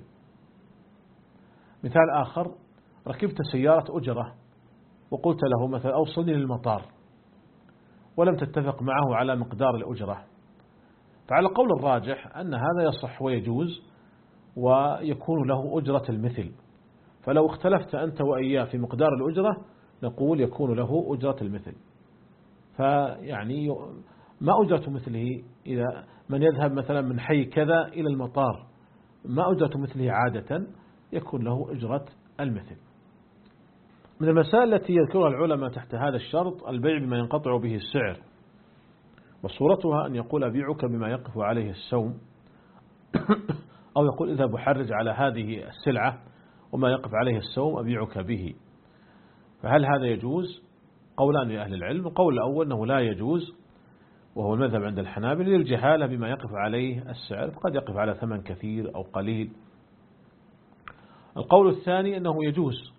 مثال آخر: ركبت سيارة أجرة وقلت له مثلا أوصلني للمطار، ولم تتفق معه على مقدار الأجرة، فعلى القول الراجح أن هذا يصح ويجوز ويكون له أجرة المثل. فلو اختلفت أنت وإياه في مقدار الأجرة نقول يكون له أجرة المثل. فيعني ما أجرة مثله إذا من يذهب مثلا من حي كذا إلى المطار، ما أجرة مثله عادة يكون له أجرة المثل. من المسائل التي يذكرها العلماء تحت هذا الشرط البيع بما ينقطع به السعر، وصورتها أن يقول أبيعك بما يقف عليه السوم، أو يقول اذهب وحرج على هذه السلعة وما يقف عليه السوم أبيعك به. فهل هذا يجوز؟ قولان لأهل العلم. القول الأول أنه لا يجوز، وهو المذهب عند الحنابلة للجهالة بما يقف عليه السعر، فقد يقف على ثمن كثير أو قليل. القول الثاني أنه يجوز،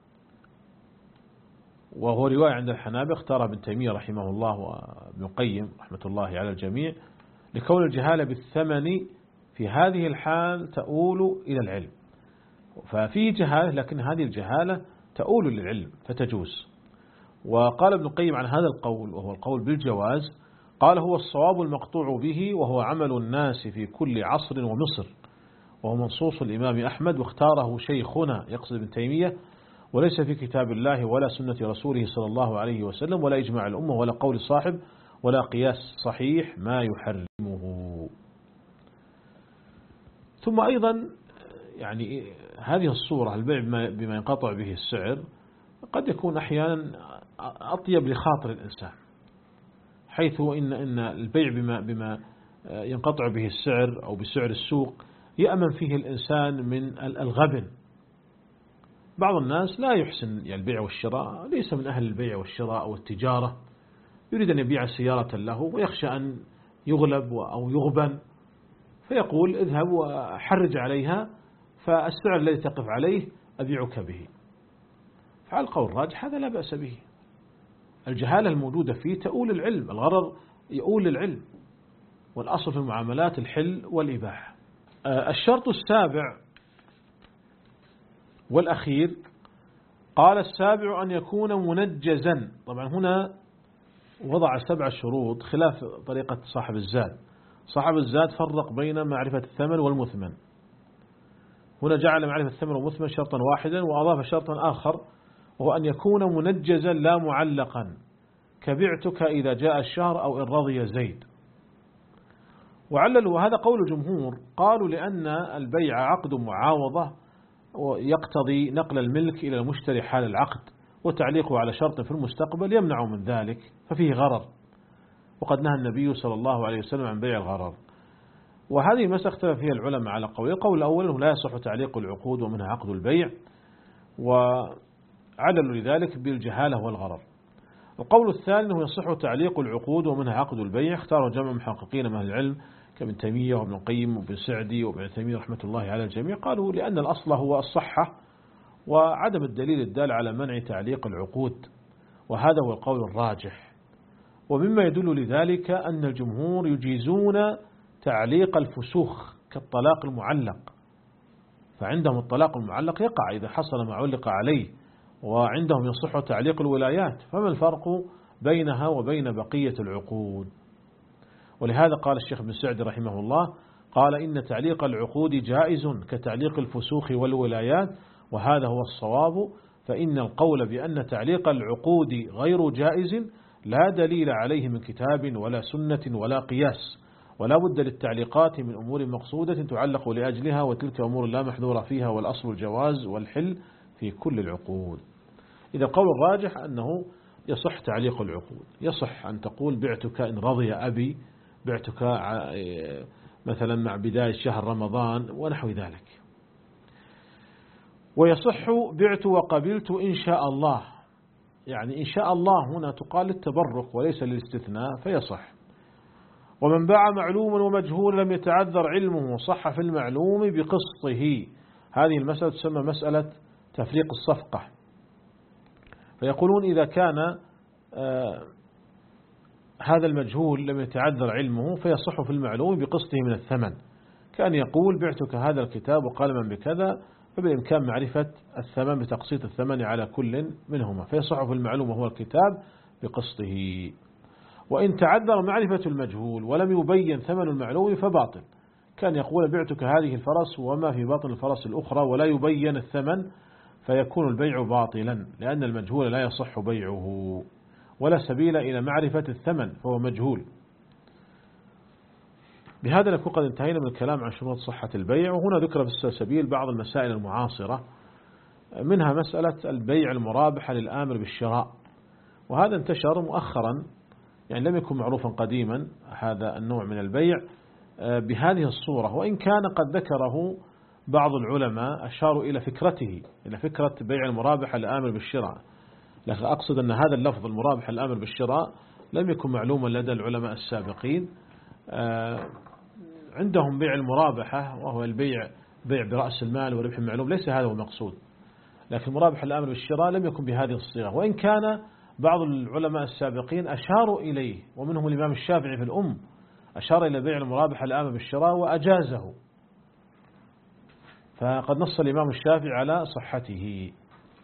وهو رواية عند الحنابلة اختارها ابن تيمية رحمه الله وابن القيم رحمة الله على الجميع، لكون الجهالة بالثمن في هذه الحال تؤول إلى العلم. ففيه جهالة لكن هذه الجهالة تؤول للعلم فتجوز. وقال ابن القيم عن هذا القول، وهو القول بالجواز، قال هو الصواب المقطوع به، وهو عمل الناس في كل عصر ومصر، وهو منصوص الإمام أحمد، واختاره شيخنا يقصد ابن تيمية، وليس في كتاب الله ولا سنة رسوله صلى الله عليه وسلم ولا إجماع الأمة ولا قول صاحب ولا قياس صحيح ما يحرمه. ثم أيضا يعني هذه الصورة البيع بما ينقطع به السعر قد يكون أحيانا أطيب لخاطر الإنسان، حيث إن إن البيع بما بما ينقطع به السعر أو بسعر السوق يأمن فيه الإنسان من الغبن. بعض الناس لا يحسن البيع والشراء، ليس من أهل البيع والشراء والتجارة، يريد أن يبيع سيارة له ويخشى أن يغلب أو يغبن، فيقول اذهب وحرج عليها فالسعر الذي تقف عليه أبيعك به. فعلى القول الراجح هذا لا بأس به. الجهالة الموجودة فيه تؤول العلم، الغرر يؤول للعلم، والأصل في المعاملات الحل والإباحة. الشرط السابع والأخير قال السابع أن يكون منجزا. طبعا هنا وضع سبع شروط خلاف طريقة صاحب الزاد. صاحب الزاد فرق بين معرفة الثمن والمثمن، هنا جعل معرفة الثمن والمثمن شرطا واحدا، وأضاف شرطا آخر وهو أن يكون منجزا لا معلقا، كبعتك إذا جاء الشهر أو إن رضي زيد. وعللوا هذا قول الجمهور، قالوا لأن البيع عقد معاوضة ويقتضي نقل الملك إلى المشتري حال العقد، وتعليقه على شرط في المستقبل يمنع من ذلك، ففيه غرر، وقد نهى النبي صلى الله عليه وسلم عن بيع الغرر. وهذه مسألة اختلف فيها العلماء على قول. القول الأول أنه لا يصح تعليق العقود ومنها عقد البيع، وعللوا لذلك بالجهالة والغرر. القول الثاني أنه يصح تعليق العقود ومنها عقد البيع، اختاروا جمع محققين من أهل العلم كابن تيمية وابن القيم وابن سعدي وابن تيمية رحمة الله على الجميع، قالوا لأن الأصل هو الصحة وعدم الدليل الدال على منع تعليق العقود، وهذا هو القول الراجح. ومما يدل لذلك أن الجمهور يجيزون تعليق الفسوخ كالطلاق المعلق، فعندهم الطلاق المعلق يقع إذا حصل ما علق عليه، وعندهم يصح تعليق الولايات، فما الفرق بينها وبين بقية العقود؟ ولهذا قال الشيخ بن سعدي رحمه الله، قال إن تعليق العقود جائز كتعليق الفسوخ والولايات، وهذا هو الصواب، فإن القول بأن تعليق العقود غير جائز لا دليل عليه من كتاب ولا سنة ولا قياس، ولا بد للتعليقات من أمور مقصودة تعلق لأجلها، وتلك أمور لا محذور فيها، والأصل الجواز والحل في كل العقود. إذا القول الراجح أنه يصح تعليق العقود، يصح أن تقول بعتك إن رضي أبي، بعتك مثلا مع بداية شهر رمضان ونحو ذلك. ويصح بعت وقبلت إن شاء الله، يعني إن شاء الله هنا تقال للتبرك وليس للاستثناء فيصح. ومن باع معلوما ومجهولا لم يتعذر علمه صح في المعلوم بقسطه. هذه المسألة تسمى مسألة تفريق الصفقة، فيقولون إذا كان آه هذا المجهول لم يتعذر علمه فيصح في المعلوم بقسطه من الثمن، كان يقول بعتك هذا الكتاب وقلما بكذا، فبالإمكان معرفة الثمن بتقسيط الثمن على كل منهما، فيصح في المعلوم وهو الكتاب بقسطه. وإن تعذر معرفة المجهول ولم يبين ثمن المعلوم فباطل. كان يقول بعتك هذه الفرس وما في باطن الفرس الأخرى ولا يبين الثمن، فيكون البيع باطلا، لأن المجهول لا يصح بيعه ولا سبيل إلى معرفة الثمن فهو مجهول. بهذا نكون قد انتهينا من الكلام عن شروط صحة البيع. وهنا ذكر في السلسبيل بعض المسائل المعاصرة، منها مسألة البيع المرابحة للآمر بالشراء، وهذا انتشر مؤخرا، يعني لم يكن معروفا قديما هذا النوع من البيع بهذه الصورة، وإن كان قد ذكره بعض العلماء أشاروا إلى فكرته، إلى فكرة بيع المرابحة للآمر بالشراء، لكن أقصد أن هذا اللفظ المرابحة للآمر بالشراء لم يكن معلوما لدى العلماء السابقين. عندهم بيع المرابحة وهو البيع بيع برأس المال وربح معلوم، ليس هذا هو المقصود، لكن المرابحة للآمر بالشراء لم يكن بهذه الصيغة، وإن كان بعض العلماء السابقين أشاروا إليه، ومنهم الإمام الشافعي في الأم أشار إلى بيع المرابحة للآمر بالشراء وأجازه، فقد نص الإمام الشافعي على صحته.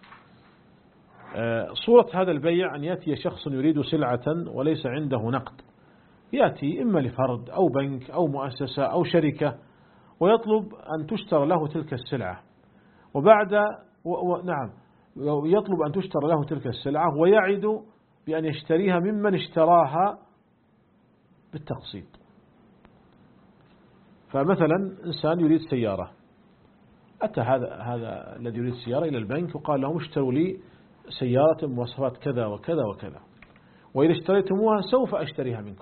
صورة هذا البيع أن يأتي شخص يريد سلعة وليس عنده نقد، يأتي إما لفرد أو بنك أو مؤسسة أو شركة ويطلب أن تشترى له تلك السلعة، وبعد و... و... نعم يطلب أن تشترى له تلك السلعة ويعد بأن يشتريها ممن اشتراها بالتقسيط. فمثلا إنسان يريد سيارة، أتى هذا هذا الذي يريد السيارة إلى البنك وقال لهم اشتروا لي سيارة مواصفات كذا وكذا وكذا، وإذا اشتريتموها سوف أشتريها منكم.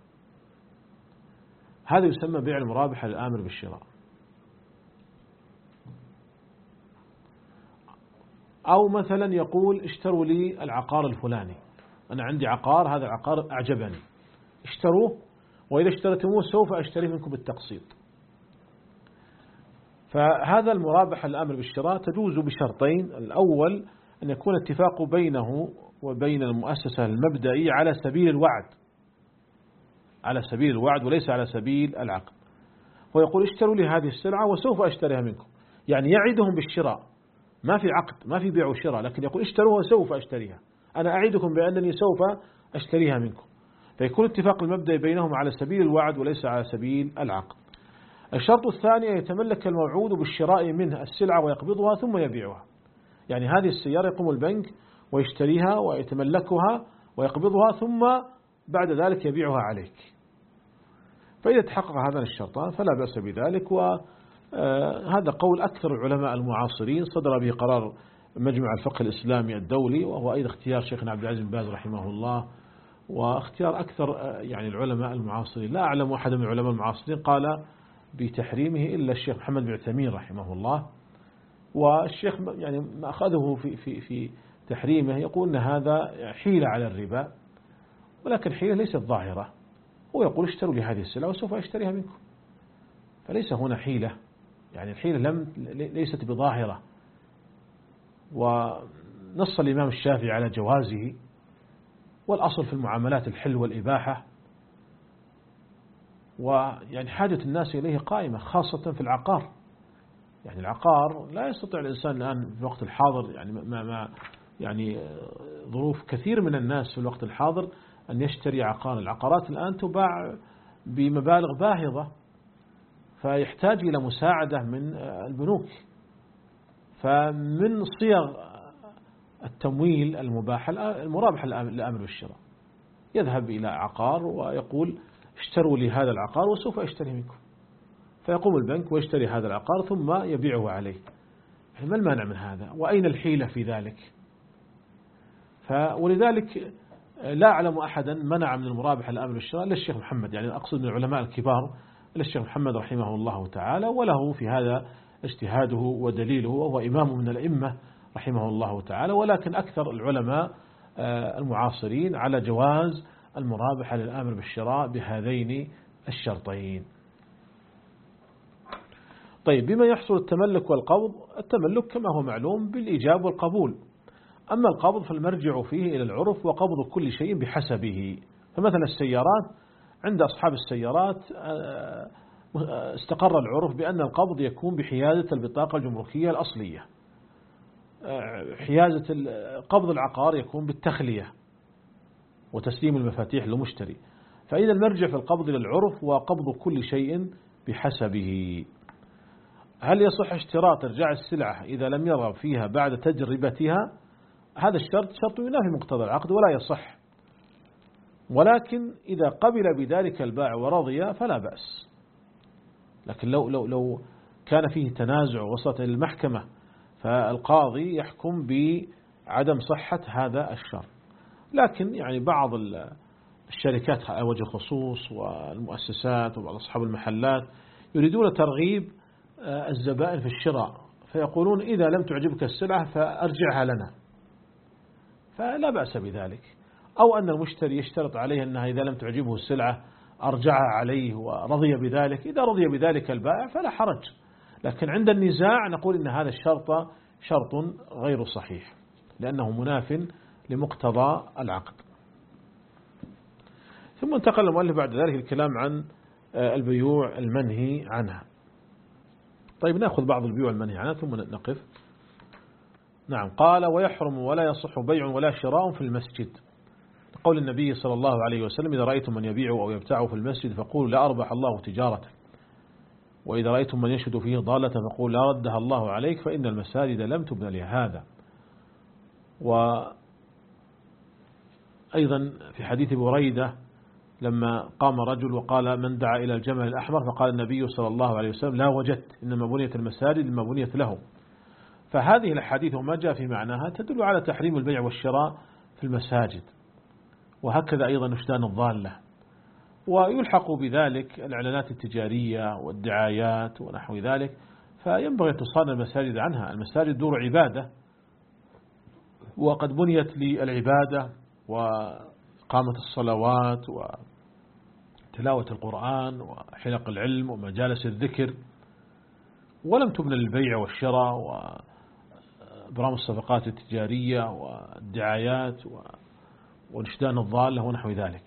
هذا يسمى بيع المرابحة للآمر بالشراء. أو مثلا يقول اشتروا لي العقار الفلاني، أنا عندي عقار، هذا العقار أعجبني، اشتروه وإذا اشتريتموه سوف أشتريه منكم بالتقسيط. فهذا المرابحة للآمر بالشراء تجوز بشرطين: الأول أن يكون اتفاق بينه وبين المؤسسة المبدئية على سبيل الوعد، على سبيل الوعد وليس على سبيل العقد، ويقول اشتروا لي هذه السلعة وسوف أشتريها منكم، يعني يعدهم بالشراء، ما في عقد، ما في بيع وشراء، لكن يقول اشتروها وسوف أشتريها، أنا أعدكم بأنني سوف أشتريها منكم، فيكون اتفاق المبدئي بينهم على سبيل الوعد وليس على سبيل العقد. الشرط الثاني أن يتملك الموعود بالشراء منه السلعة ويقبضها ثم يبيعها، يعني هذه السيارة يقوم البنك ويشتريها ويتملكها ويقبضها ثم بعد ذلك يبيعها عليك. فإذا تحقق هذان الشرطان فلا بأس بذلك، وهذا قول أكثر العلماء المعاصرين، صدر به قرار مجمع الفقه الإسلامي الدولي، وهو أيضا اختيار شيخنا عبد العزيز بن باز رحمه الله، واختيار أكثر يعني العلماء المعاصرين. لا أعلم أحد من العلماء المعاصرين قال بتحريمه إلا الشيخ محمد بن عثيمين رحمه الله، والشيخ يعني ما أخذه في في في تحريمه يقول أن هذا حيلة على الربا، ولكن حيلة ليست ظاهرة، هو يقول اشتروا لي هذه السلعة وسوف أشتريها منكم، فليس هنا حيلة، يعني الحيلة لم ليست بظاهرة. ونص الإمام الشافعي على جوازه، والأصل في المعاملات الحل والإباحة، ويعني حاجة الناس إليه قائمة خاصة في العقار. يعني العقار لا يستطيع الإنسان الآن في الوقت الحاضر، يعني ما ما يعني ظروف كثير من الناس في الوقت الحاضر أن يشتري عقار. العقارات الآن تباع بمبالغ باهظة، فيحتاج إلى مساعدة من البنوك. فمن صيغ التمويل المباحة المرابحة للآمر بالشراء، يذهب إلى عقار ويقول اشتروا لي هذا العقار وسوف أشتري منكم، فيقوم البنك ويشتري هذا العقار ثم يبيعه عليه. يعني ما المانع من هذا؟ وأين الحيلة في ذلك؟ ولذلك لا أعلم أحدا منع من المرابحة للآمر بالشراء إلا الشيخ محمد، يعني أقصد من العلماء الكبار إلا الشيخ محمد رحمه الله تعالى، وله في هذا اجتهاده ودليله، وهو إمام من الأئمة رحمه الله تعالى. ولكن أكثر العلماء المعاصرين على جواز المرابحة للآمر بالشراء بهذين الشرطين. طيب، بما يحصل التملك والقبض؟ التملك كما هو معلوم بالإيجاب والقبول، أما القبض فالمرجع فيه إلى العرف وقبض كل شيء بحسبه. فمثلا السيارات عند أصحاب السيارات استقر العرف بأن القبض يكون بحيازة البطاقة الجمركية الأصلية. حيازة قبض العقار يكون بالتخلية وتسليم المفاتيح للمشتري. فإذا المرجع في القبض للعرف وقبض كل شيء بحسبه. هل يصح اشتراط إرجاع السلعة إذا لم يرغب فيها بعد تجربتها؟ هذا الشرط شرط ينافي مقتضى العقد ولا يصح، ولكن إذا قبل بذلك البائع ورضي فلا بأس. لكن لو لو لو كان فيه تنازع وصلت إلى المحكمة فالقاضي يحكم بعدم صحة هذا الشرط. لكن يعني بعض الشركات على وجه الخصوص والمؤسسات وبعض أصحاب المحلات يريدون ترغيب الزبائن في الشراء، فيقولون إذا لم تعجبك السلعة فأرجعها لنا، فلا بأس بذلك. أو أن المشتري يشترط عليه أنها إذا لم تعجبه السلعة أرجعها عليه ورضي بذلك، إذا رضي بذلك البائع فلا حرج. لكن عند النزاع نقول إن هذا الشرط شرط غير صحيح لأنه مناف لمقتضى العقد. ثم انتقل المؤلف بعد ذلك الكلام عن البيوع المنهي عنها. طيب نأخذ بعض البيوع المنهي عنها ثم نقف. نعم. قال: ويحرم ولا يصح بيع ولا شراء في المسجد، قول النبي صلى الله عليه وسلم: إذا رأيتم من يبيع أو يبتاع في المسجد فقولوا لا أربح الله تجارته، وإذا رأيتم من يشهد فيه ضالة فقولوا لا ردها الله عليك فإن المساجد لم تبنى لهذا. وأيضا في حديث بريدة لما قام رجل وقال: من دعا إلى الجمل الأحمر، فقال النبي صلى الله عليه وسلم: لا وجدت، إنما بنيت المساجد لما بنيت له. فهذه الحديث وما جاء في معناها تدل على تحريم البيع والشراء في المساجد، وهكذا أيضا نشدان الضالة. ويلحق بذلك الإعلانات التجارية والدعايات ونحو ذلك، فينبغي أن تصان المساجد عنها. المساجد دور عبادة، وقد بنيت للعبادة وقامت الصلوات وتلاوة القرآن وحلق العلم ومجالس الذكر، ولم تبنى للبيع والشراء وبرامج الصفقات التجارية والدعايات ونشدان الضالة ونحو ذلك.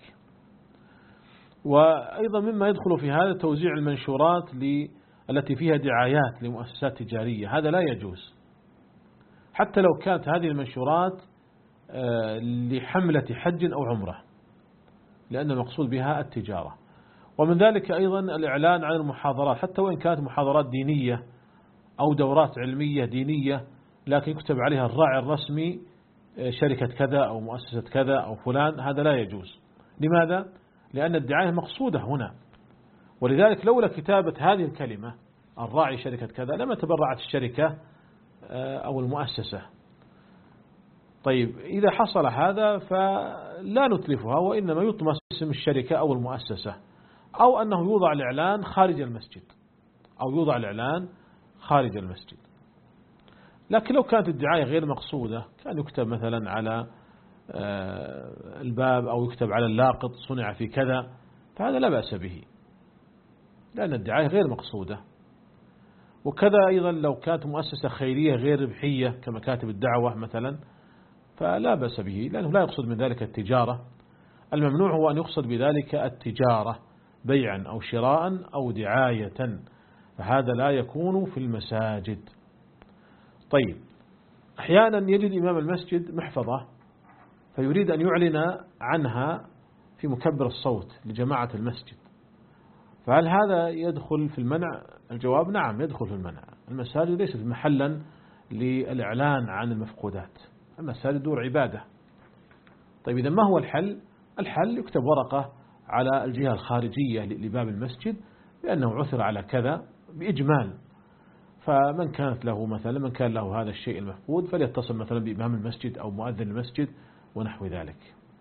وأيضا مما يدخل في هذا توزيع المنشورات التي فيها دعايات لمؤسسات تجارية، هذا لا يجوز حتى لو كانت هذه المنشورات لحملة حج أو عمرة، لأن المقصود بها التجارة. ومن ذلك أيضا الإعلان عن المحاضرات، حتى وإن كانت محاضرات دينية أو دورات علمية دينية، لكن يكتب عليها الراعي الرسمي شركة كذا أو مؤسسة كذا أو فلان، هذا لا يجوز. لماذا؟ لأن الدعاية مقصودة هنا، ولذلك لولا كتابة هذه الكلمة الراعي شركة كذا لما تبرعت الشركة أو المؤسسة. طيب إذا حصل هذا فلا نتلفها، وإنما يطمس اسم الشركة أو المؤسسة، أو أنه يوضع الإعلان خارج المسجد أو يوضع الإعلان خارج المسجد. لكن لو كانت الدعاية غير مقصودة كان يكتب مثلا على الباب أو يكتب على اللاقط صنع في كذا، فهذا لا بأس به لأن الدعاية غير مقصودة. وكذا أيضا لو كانت مؤسسة خيرية غير ربحية كمكاتب الدعوة مثلا فلا بأس به، لأنه لا يقصد من ذلك التجارة. الممنوع هو أن يقصد بذلك التجارة بيعا أو شراء أو دعاية، فهذا لا يكون في المساجد. طيب أحيانا يجد إمام المسجد محفظة فيريد أن يعلن عنها في مكبر الصوت لجماعة المسجد، فهل هذا يدخل في المنع؟ الجواب نعم يدخل في المنع. المساجد ليست محلا للإعلان عن المفقودات، المساجد دور عبادة. طيب إذا ما هو الحل؟ الحل يكتب ورقة على الجهة الخارجية لباب المسجد بأنه عثر على كذا بإجمال، فمن كانت له مثلا من كان له هذا الشيء المفقود فليتصل مثلا بإمام المسجد أو مؤذن المسجد ونحو ذلك.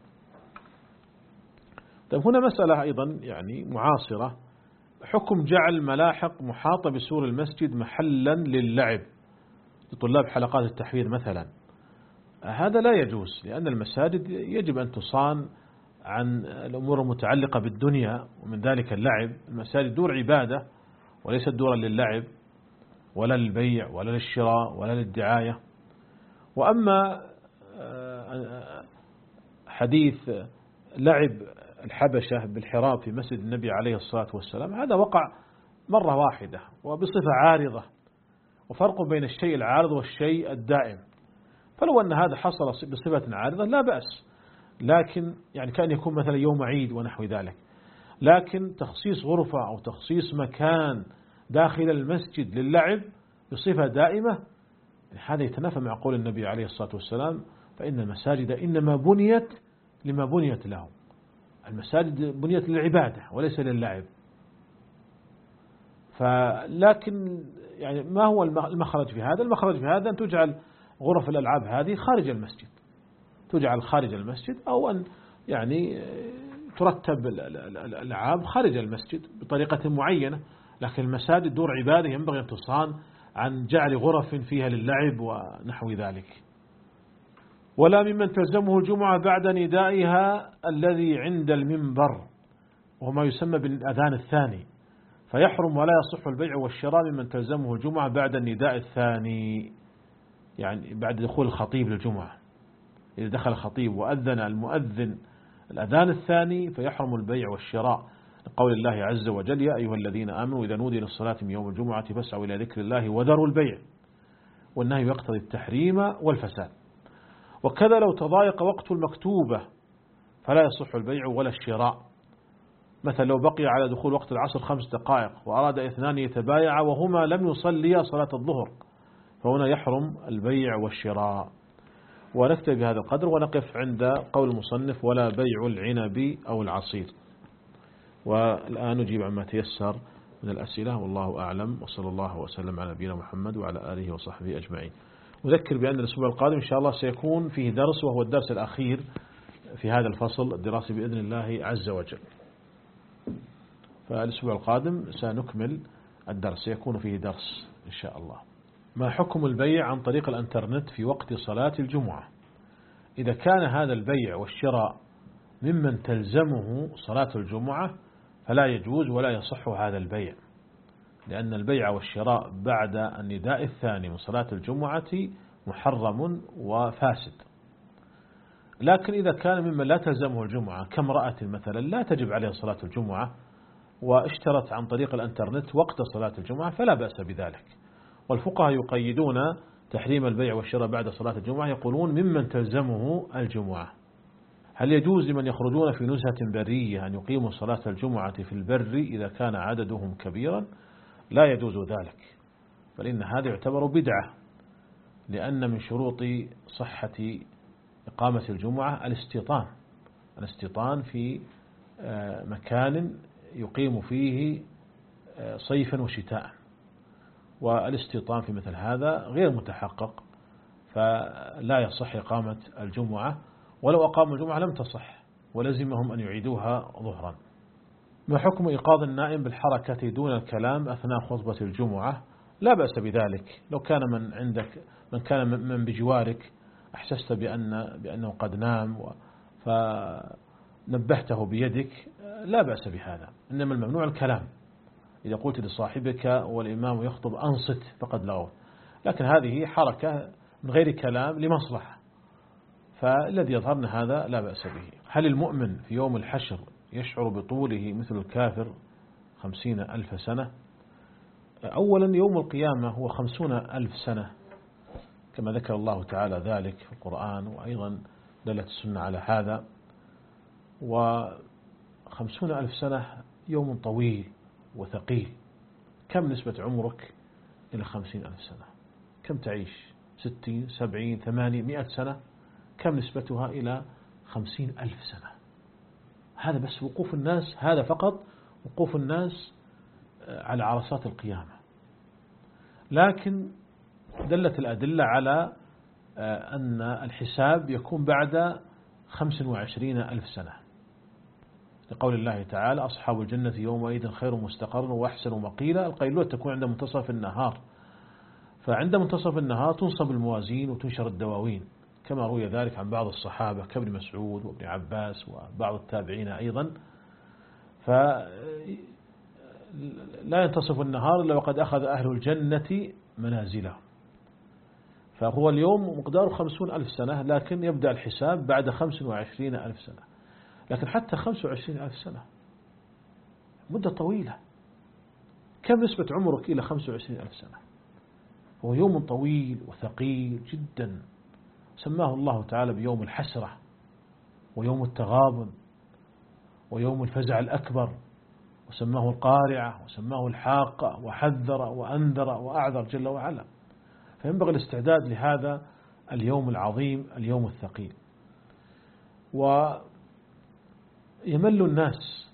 طيب هنا مسألة أيضا يعني معاصرة، حكم جعل ملاحق محاطة بسور المسجد محلا للعب لطلاب حلقات التحفيظ مثلا. هذا لا يجوز، لأن المساجد يجب أن تصان عن الأمور المتعلقة بالدنيا ومن ذلك اللعب. المساجد دور عبادة وليست دورا للعب ولا للبيع ولا للشراء ولا للدعاية. وأما حديث لعب الحبشة بالحراب في مسجد النبي عليه الصلاة والسلام هذا وقع مرة واحدة وبصفة عارضة، وفرق بين الشيء العارض والشيء الدائم. فلو أن هذا حصل بصفة عارضة لا بأس، لكن يعني كان يكون مثلا يوم عيد ونحو ذلك. لكن تخصيص غرفة أو تخصيص مكان داخل المسجد للعب بصفة دائمة، هذا يتنافى مع قول النبي عليه الصلاة والسلام: فإن المساجد إنما بنيت لما بنيت له. المساجد بنيت للعبادة وليس للعب. فلكن يعني ما هو المخرج في هذا؟ المخرج في هذا أن تجعل غرف الألعاب هذه خارج المسجد، تجعل خارج المسجد، أو أن يعني ترتب الألعاب خارج المسجد بطريقة معينة. لكن المساجد دور عبادة ينبغي أن تصان عن جعل غرف فيها للعب ونحو ذلك. ولا ممن تلزمه الجمعة بعد ندائها الذي عند المنبر، وما يسمى بالأذان الثاني، فيحرم ولا يصح البيع والشراء ممن تلزمه الجمعة بعد النداء الثاني، يعني بعد دخول الخطيب للجمعة. إذا دخل الخطيب وأذن المؤذن الأذان الثاني فيحرم البيع والشراء، لقول الله عز وجل: يا أيها الذين آمنوا إذا نودي للصلاة من يوم الجمعة فاسعوا إلى ذكر الله وذروا البيع، والنهي يقتضي التحريم والفساد. وكذا لو تضايق وقت المكتوبة فلا يصح البيع ولا الشراء. مثلا لو بقي على دخول وقت العصر خمس دقائق وأراد اثنان يتبايعا وهما لم يصليا صلاة الظهر، فهنا يحرم البيع والشراء. ونكتفي بهذا القدر ونقف عند قول المصنف: ولا بيع العنب أو العصير. والآن نجيب عما تيسر من الأسئلة، والله أعلم، وصلى الله وسلم على نبينا محمد وعلى آله وصحبه أجمعين. أذكر بأن الأسبوع القادم إن شاء الله سيكون فيه درس، وهو الدرس الأخير في هذا الفصل الدراسي بإذن الله عز وجل. فالأسبوع القادم سنكمل الدرس، سيكون فيه درس إن شاء الله. ما حكم البيع عن طريق الانترنت في وقت صلاة الجمعة؟ إذا كان هذا البيع والشراء ممن تلزمه صلاة الجمعة فلا يجوز ولا يصح هذا البيع، لأن البيع والشراء بعد النداء الثاني من صلاة الجمعة محرم وفاسد. لكن إذا كان ممن لا تلزمه الجمعة كامرأة مثلا لا تجب عليها صلاة الجمعة واشترت عن طريق الانترنت وقت صلاة الجمعة فلا بأس بذلك. والفقهاء يقيدون تحريم البيع والشراء بعد صلاة الجمعة، يقولون ممن تلزمه الجمعة. هل يجوز لمن يخرجون في نزهة برية أن يقيموا صلاة الجمعة في البر إذا كان عددهم كبيرا؟ لا يجوز ذلك، بل إن هذا يعتبر بدعة، لأن من شروط صحة إقامة الجمعة الاستيطان الاستيطان في مكان يقيم فيه صيفا وشتاء، والاستيطان في مثل هذا غير متحقق، فلا يصح إقامة الجمعة، ولو أقاموا الجمعة لم تصح ولزمهم أن يعيدوها ظهرا. ما حكم إيقاظ النائم بالحركة دون الكلام أثناء خطبة الجمعة؟ لا بأس بذلك، لو كان من عندك من كان من بجوارك أحسست بأن بأنه قد نام فنبهته بيدك لا بأس بهذا، إنما الممنوع الكلام. إذا قلت لصاحبك والإمام يخطب أنصت فقد لغوت، لكن هذه حركة من غير كلام لمصلحة، فالذي يظهرنا هذا لا بأس به. هل المؤمن في يوم الحشر يشعر بطوله مثل الكافر خمسين ألف سنة؟ أولا يوم القيامة هو خمسون ألف سنة كما ذكر الله تعالى ذلك في القرآن، وأيضا دلت السنة على هذا. وخمسون ألف سنة يوم طويل وثقيل. كم نسبة عمرك إلى خمسين ألف سنة؟ كم تعيش؟ ستين سبعين ثمانين مئة سنة؟ كم نسبتها إلى خمسين ألف سنة؟ هذا بس وقوف الناس، هذا فقط وقوف الناس على عرصات القيامة. لكن دلت الأدلة على أن الحساب يكون بعد خمس وعشرين ألف سنة، لقول الله تعالى: أصحاب الجنة يومئذ خير مستقر وأحسن مقيلا. القيلولة تكون عند منتصف النهار، فعند منتصف النهار تنصب الموازين وتنشر الدواوين، كما روي ذلك عن بعض الصحابة كابن مسعود وابن عباس وبعض التابعين أيضا. فلا ينتصف النهار إلا وقد أخذ أهل الجنة منازلهم، فهو اليوم مقداره خمسون ألف سنة، لكن يبدأ الحساب بعد خمس وعشرين ألف سنة. لكن حتى خمس وعشرين ألف سنة مدة طويلة، كم نسبة عمرك إلى خمسة وعشرين ألف سنة؟ هو يوم طويل وثقيل جدا، سماه الله تعالى بيوم الحسرة ويوم التغابن ويوم الفزع الأكبر، وسماه القارعة وسماه الحاقة، وحذر وأنذر وأعذر جل وعلا. فينبغي الاستعداد لهذا اليوم العظيم، اليوم الثقيل. ويمل الناس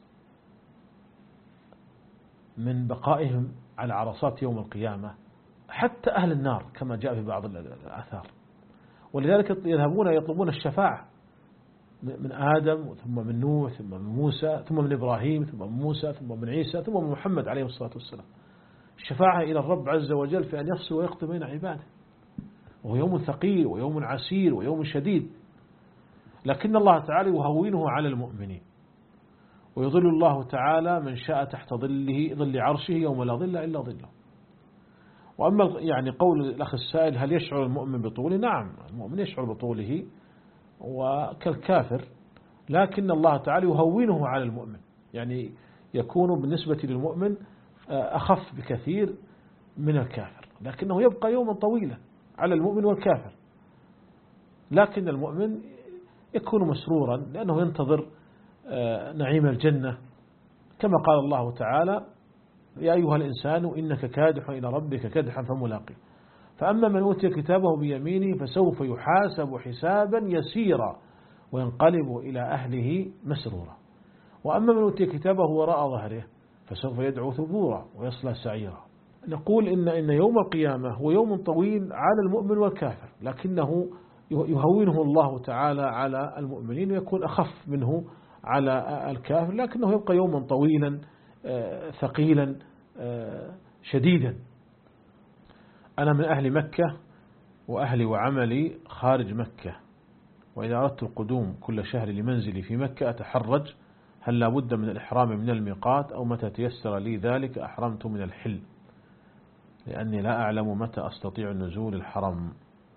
من بقائهم على عرصات يوم القيامة، حتى أهل النار كما جاء في بعض الآثار. ولذلك يذهبون يطلبون الشفاعة من آدم ثم من نوح ثم من موسى ثم من إبراهيم ثم من موسى ثم من عيسى ثم من محمد عليه الصلاة والسلام، الشفاعة إلى الرب عز وجل في أن يفصل ويقضي بين عباده. وهو يوم ثقيل ويوم عسير ويوم شديد، لكن الله تعالى يهونه على المؤمنين، ويظل الله تعالى من شاء تحت ظله ظل عرشه يوم لا ظل إلا ظله. وأما يعني قول الأخ السائل هل يشعر المؤمن بطوله؟ نعم، المؤمن يشعر بطوله وكالكافر، لكن الله تعالى يهونه على المؤمن، يعني يكون بالنسبة للمؤمن أخف بكثير من الكافر، لكنه يبقى يوما طويلا على المؤمن والكافر. لكن المؤمن يكون مسرورا لأنه ينتظر نعيم الجنة، كما قال الله تعالى يا أيها الإنسان إنك كادح إلى ربك كدحا فملاقيه. فأما من أوتي كتابه بيمينه فسوف يحاسب حسابا يسيرا وينقلب إلى أهله مسرورا، وأما من أوتي كتابه وراء ظهره فسوف يدعو ثبورا ويصلى سعيرا. نقول إن إن يوم القيامة هو يوم طويل على المؤمن والكافر، لكنه يهونه الله تعالى على المؤمنين ويكون أخف منه على الكافر، لكنه يبقى يوما طويلا ثقيلا شديدا. أنا من أهل مكة وأهلي وعملي خارج مكة، وإذا أردت القدوم كل شهر لمنزلي في مكة أتحرج هل لا بد من الإحرام من الميقات أو متى تيسر لي ذلك أحرمت من الحل، لأني لا أعلم متى أستطيع النزول الحرم.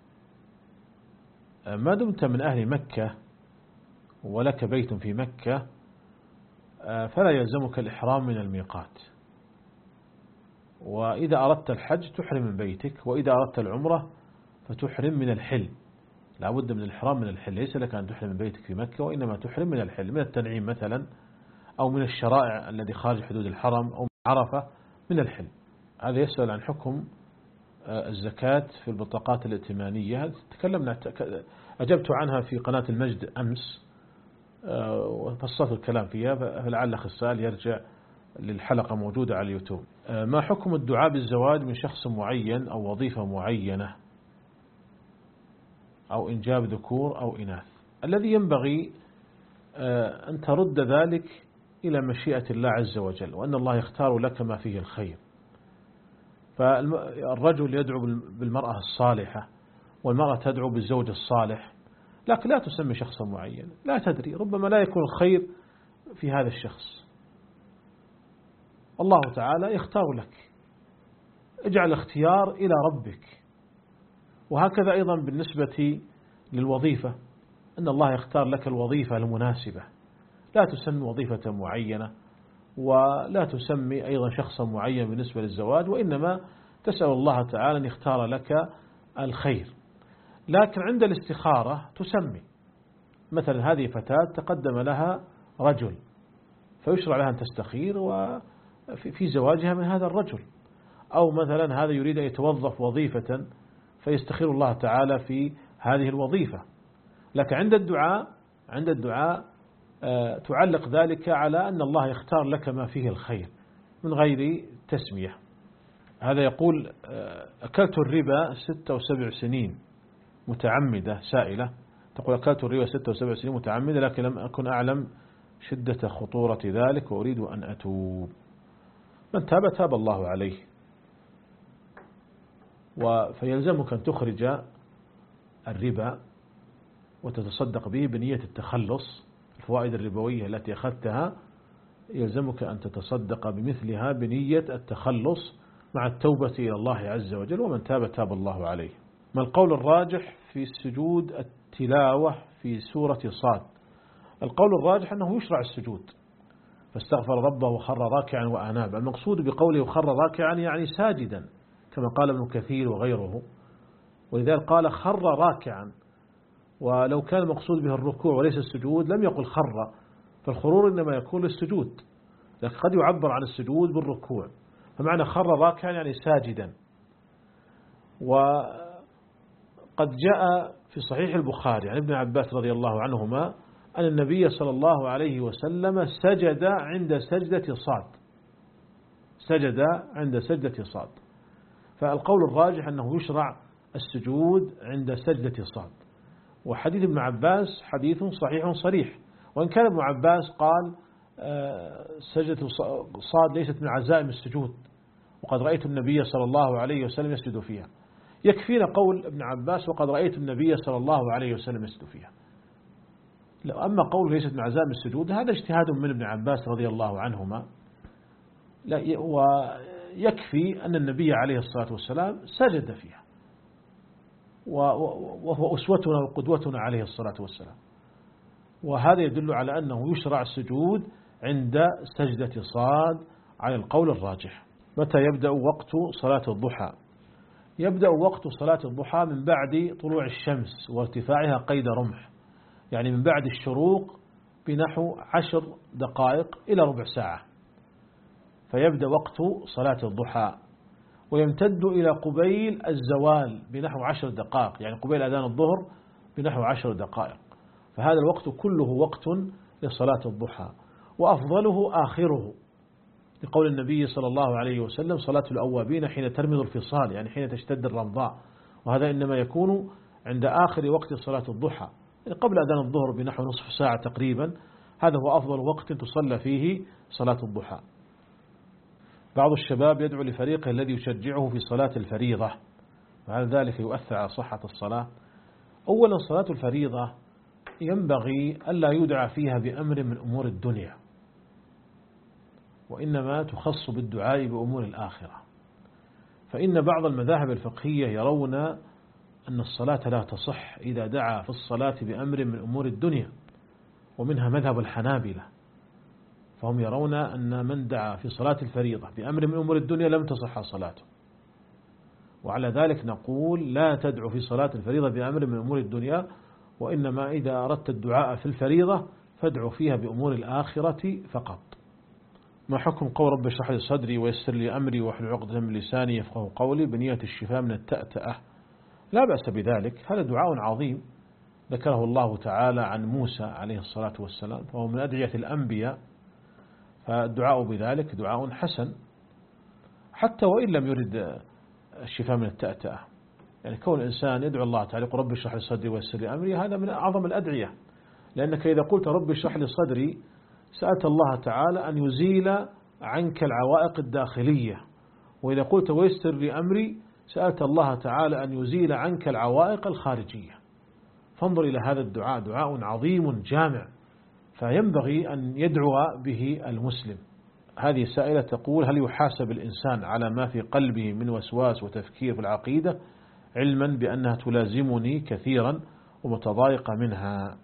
ما دمت من أهل مكة ولك بيت في مكة فلا يلزمك الإحرام من الميقات، وإذا أردت الحج تحرم من بيتك، وإذا أردت العمرة فتحرم من الحل. لا بد من الإحرام من الحل، ليس لك أن تحرم من بيتك في مكة، وإنما تحرم من الحل، من التنعيم مثلا، أو من الشرائع الذي خارج حدود الحرم، أو من عرفة من الحل. هذا يسأل عن حكم الزكاة في البطاقات الائتمانية، تكلمنا أجبت عنها في قناة المجد أمس وفصلت الكلام فيها، فلعل أخ السائل يرجع للحلقة موجودة على اليوتيوب. ما حكم الدعاء بالزواج من شخص معين أو وظيفة معينة أو إنجاب ذكور أو إناث؟ الذي ينبغي أن ترد ذلك إلى مشيئة الله عز وجل، وأن الله يختار لك ما فيه الخير. فالرجل يدعو بالمرأة الصالحة والمرأة تدعو بالزوج الصالح، لكن لا تسمي شخصا معين، لا تدري، ربما لا يكون الخير في هذا الشخص. الله تعالى يختار لك، اجعل اختيار إلى ربك. وهكذا أيضا بالنسبة للوظيفة، أن الله يختار لك الوظيفة المناسبة، لا تسمي وظيفة معينة، ولا تسمي أيضا شخصا معين بالنسبة للزواج، وإنما تسأل الله تعالى أن يختار لك الخير. لكن عند الاستخارة تسمي، مثلا هذه فتاة تقدم لها رجل، فيشرع لها أن تستخير وفي زواجها من هذا الرجل، أو مثلا هذا يريد أن يتوظف وظيفة فيستخير الله تعالى في هذه الوظيفة. لكن عند الدعاء عند الدعاء تعلق ذلك على أن الله يختار لك ما فيه الخير من غير تسمية. هذا يقول أكلت الربا ستة وسبع سنين متعمدة، سائلة تقول أكلت الربا ستة وسبع سنين متعمدة، لكن لم أكن أعلم شدة خطورة ذلك وأريد أن أتوب. من تاب تاب الله عليه، فيلزمك أن تخرج الربا وتتصدق به بنية التخلص. الفوائد الربوية التي أخذتها يلزمك أن تتصدق بمثلها بنية التخلص مع التوبة إلى الله عز وجل، ومن تاب تاب الله عليه. ما القول الراجح في سجود التلاوة في سورة صاد؟ القول الراجح أنه يشرع السجود فاستغفر ربه وخر راكعا وأناب. المقصود بقوله خر راكعا يعني ساجدا كما قال ابن كثير وغيره، ولذلك قال خر راكعا، ولو كان المقصود به الركوع وليس السجود لم يقل خر، فالخرور إنما يكون للسجود، لكن قد يعبر عن السجود بالركوع، فمعنى خر راكعا يعني ساجدا. وقد جاء في صحيح البخاري عن ابن عباس رضي الله عنهما أن النبي صلى الله عليه وسلم سجد عند سجدة صاد، سجد عند سجدة صاد، فالقول الراجح أنه يشرع السجود عند سجدة صاد. وحديث ابن عباس حديث صحيح صريح، وإن كان ابن عباس قال سجدة صاد ليست من عزائم السجود وقد رأيت النبي صلى الله عليه وسلم يسجد فيها، يكفينا قول ابن عباس وقد رأيت النبي صلى الله عليه وسلم يسجد فيها. أما قول ليست من عزائم السجود هذا اجتهاد من ابن عباس رضي الله عنهما، ويكفي أن النبي عليه الصلاة والسلام سجد فيها، وهو أسوتنا وقدوتنا عليه الصلاة والسلام، وهذا يدل على أنه يشرع السجود عند سجدة صاد على القول الراجح. متى يبدأ وقت صلاة الضحى؟ يبدأ وقت صلاة الضحى من بعد طلوع الشمس وارتفاعها قيد رمح، يعني من بعد الشروق بنحو عشر دقائق إلى ربع ساعة، فيبدأ وقت صلاة الضحى، ويمتد إلى قبيل الزوال بنحو عشر دقائق، يعني قبيل أذان الظهر بنحو عشر دقائق، فهذا الوقت كله وقت لصلاة الضحى، وأفضله آخره، لقول النبي صلى الله عليه وسلم صلاة الأوابين حين ترمض الفصال، يعني حين تشتد الرمضاء، وهذا إنما يكون عند آخر وقت صلاة الضحى، يعني قبل أذان الظهر بنحو نصف ساعة تقريبا، هذا هو أفضل وقت تصلى فيه صلاة الضحى. بعض الشباب يدعو لفريقه الذي يشجعه في صلاة الفريضة، وهذا ذلك يؤثر على صحة الصلاة. أولا صلاة الفريضة ينبغي ألا يدعى فيها بأمر من أمور الدنيا، وإنما تخص بالدعاء بأمور الآخرة، فإن بعض المذاهب الفقهية يرون أن الصلاة لا تصح إذا دعا في الصلاة بأمر من أمور الدنيا، ومنها مذهب الحنابلة، فهم يرون أن من دعا في صلاة الفريضة بأمر من أمور الدنيا لم تصح صلاته، وعلى ذلك نقول لا تدعو في صلاة الفريضة بأمر من أمور الدنيا، وإنما إذا أردت الدعاء في الفريضة فادعو فيها بأمور الآخرة فقط. ما حكم قول رب اشرح لي صدري ويسر لي أمري واحلل عقدة من لساني يفقهوا قولي بنية الشفاء من التأتأة؟ لا بأس بذلك، هذا دعاء عظيم ذكره الله تعالى عن موسى عليه الصلاة والسلام، فهو من أدعية الأنبياء، فالدعاء بذلك دعاء حسن حتى وإن لم يرد الشفاء من التأتأة، يعني كون الإنسان يدعو الله تعالى رب اشرح لي صدري ويسر لي أمري هذا من أعظم الأدعية، لأنك إذا قلت رب اشرح لي صدري سألت الله تعالى أن يزيل عنك العوائق الداخلية، وإذا قلت ويسر لي أمري سألت الله تعالى أن يزيل عنك العوائق الخارجية. فانظر إلى هذا الدعاء، دعاء عظيم جامع، فينبغي أن يدعو به المسلم. هذه سائلة تقول هل يحاسب الإنسان على ما في قلبه من وسواس وتفكير في العقيدة علما بأنها تلازمني كثيرا ومتضايقة منها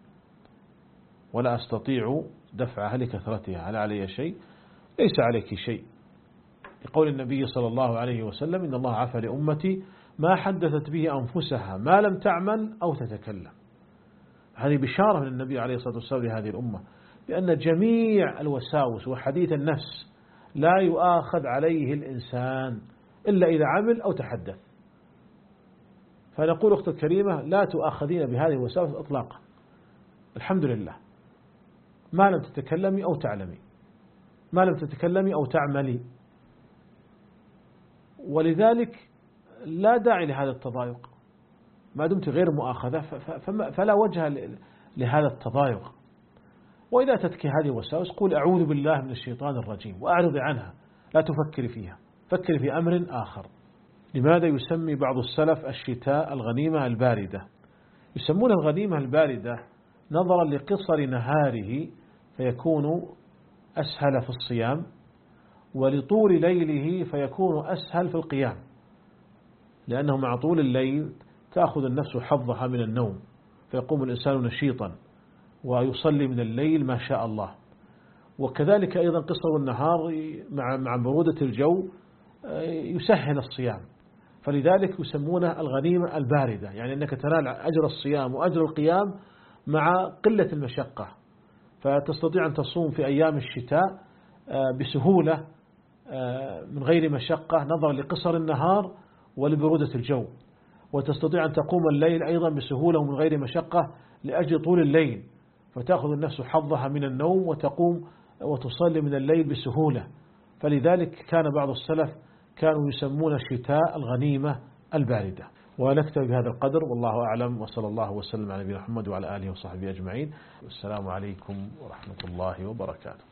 ولا أستطيع دفعها لكثرتها، هل علي شيء؟ ليس عليك شيء، لقول النبي صلى الله عليه وسلم إن الله عفى لأمتي ما حدثت به أنفسها ما لم تعمل أو تتكلم. هذه بشارة من النبي عليه الصلاة والسلام لهذه الأمة بأن جميع الوساوس وحديث النفس لا يؤاخذ عليه الإنسان إلا إذا عمل أو تحدث. فنقول أختي الكريمة لا تؤاخذين بهذه الوساوس إطلاقا، الحمد لله، ما لم تتكلمي أو تعلمي، ما لم تتكلمي أو تعملي، ولذلك لا داعي لهذا التضايق ما دمت غير مؤاخذة، فلا وجه لهذا التضايق. وإذا تتكي هذه الوساوس قول أعوذ بالله من الشيطان الرجيم وأعرض عنها، لا تفكر فيها، فكر في أمر آخر. لماذا يسمي بعض السلف الشتاء الغنيمة الباردة؟ يسمون الغنيمة الباردة نظرا لقصر نهاره فيكون أسهل في الصيام، ولطول ليله فيكون أسهل في القيام، لأنه مع طول الليل تأخذ النفس حظها من النوم فيقوم الإنسان نشيطا ويصلي من الليل ما شاء الله. وكذلك أيضا قصر النهار مع مع برودة الجو يسهل الصيام، فلذلك يسمونه الغنيمة الباردة، يعني أنك تنال أجر الصيام وأجر القيام مع قلة المشقة، فتستطيع أن تصوم في أيام الشتاء بسهولة من غير مشقة نظرا لقصر النهار ولبرودة الجو، وتستطيع أن تقوم الليل أيضا بسهولة ومن غير مشقة لأجل طول الليل، فتأخذ النفس حظها من النوم وتقوم وتصلي من الليل بسهولة. فلذلك كان بعض السلف كانوا يسمون الشتاء الغنيمة الباردة. ونكتفي بهذا القدر، والله أعلم، وصلى الله وسلم على نبينا محمد وعلى آله وصحبه أجمعين. والسلام عليكم ورحمة الله وبركاته.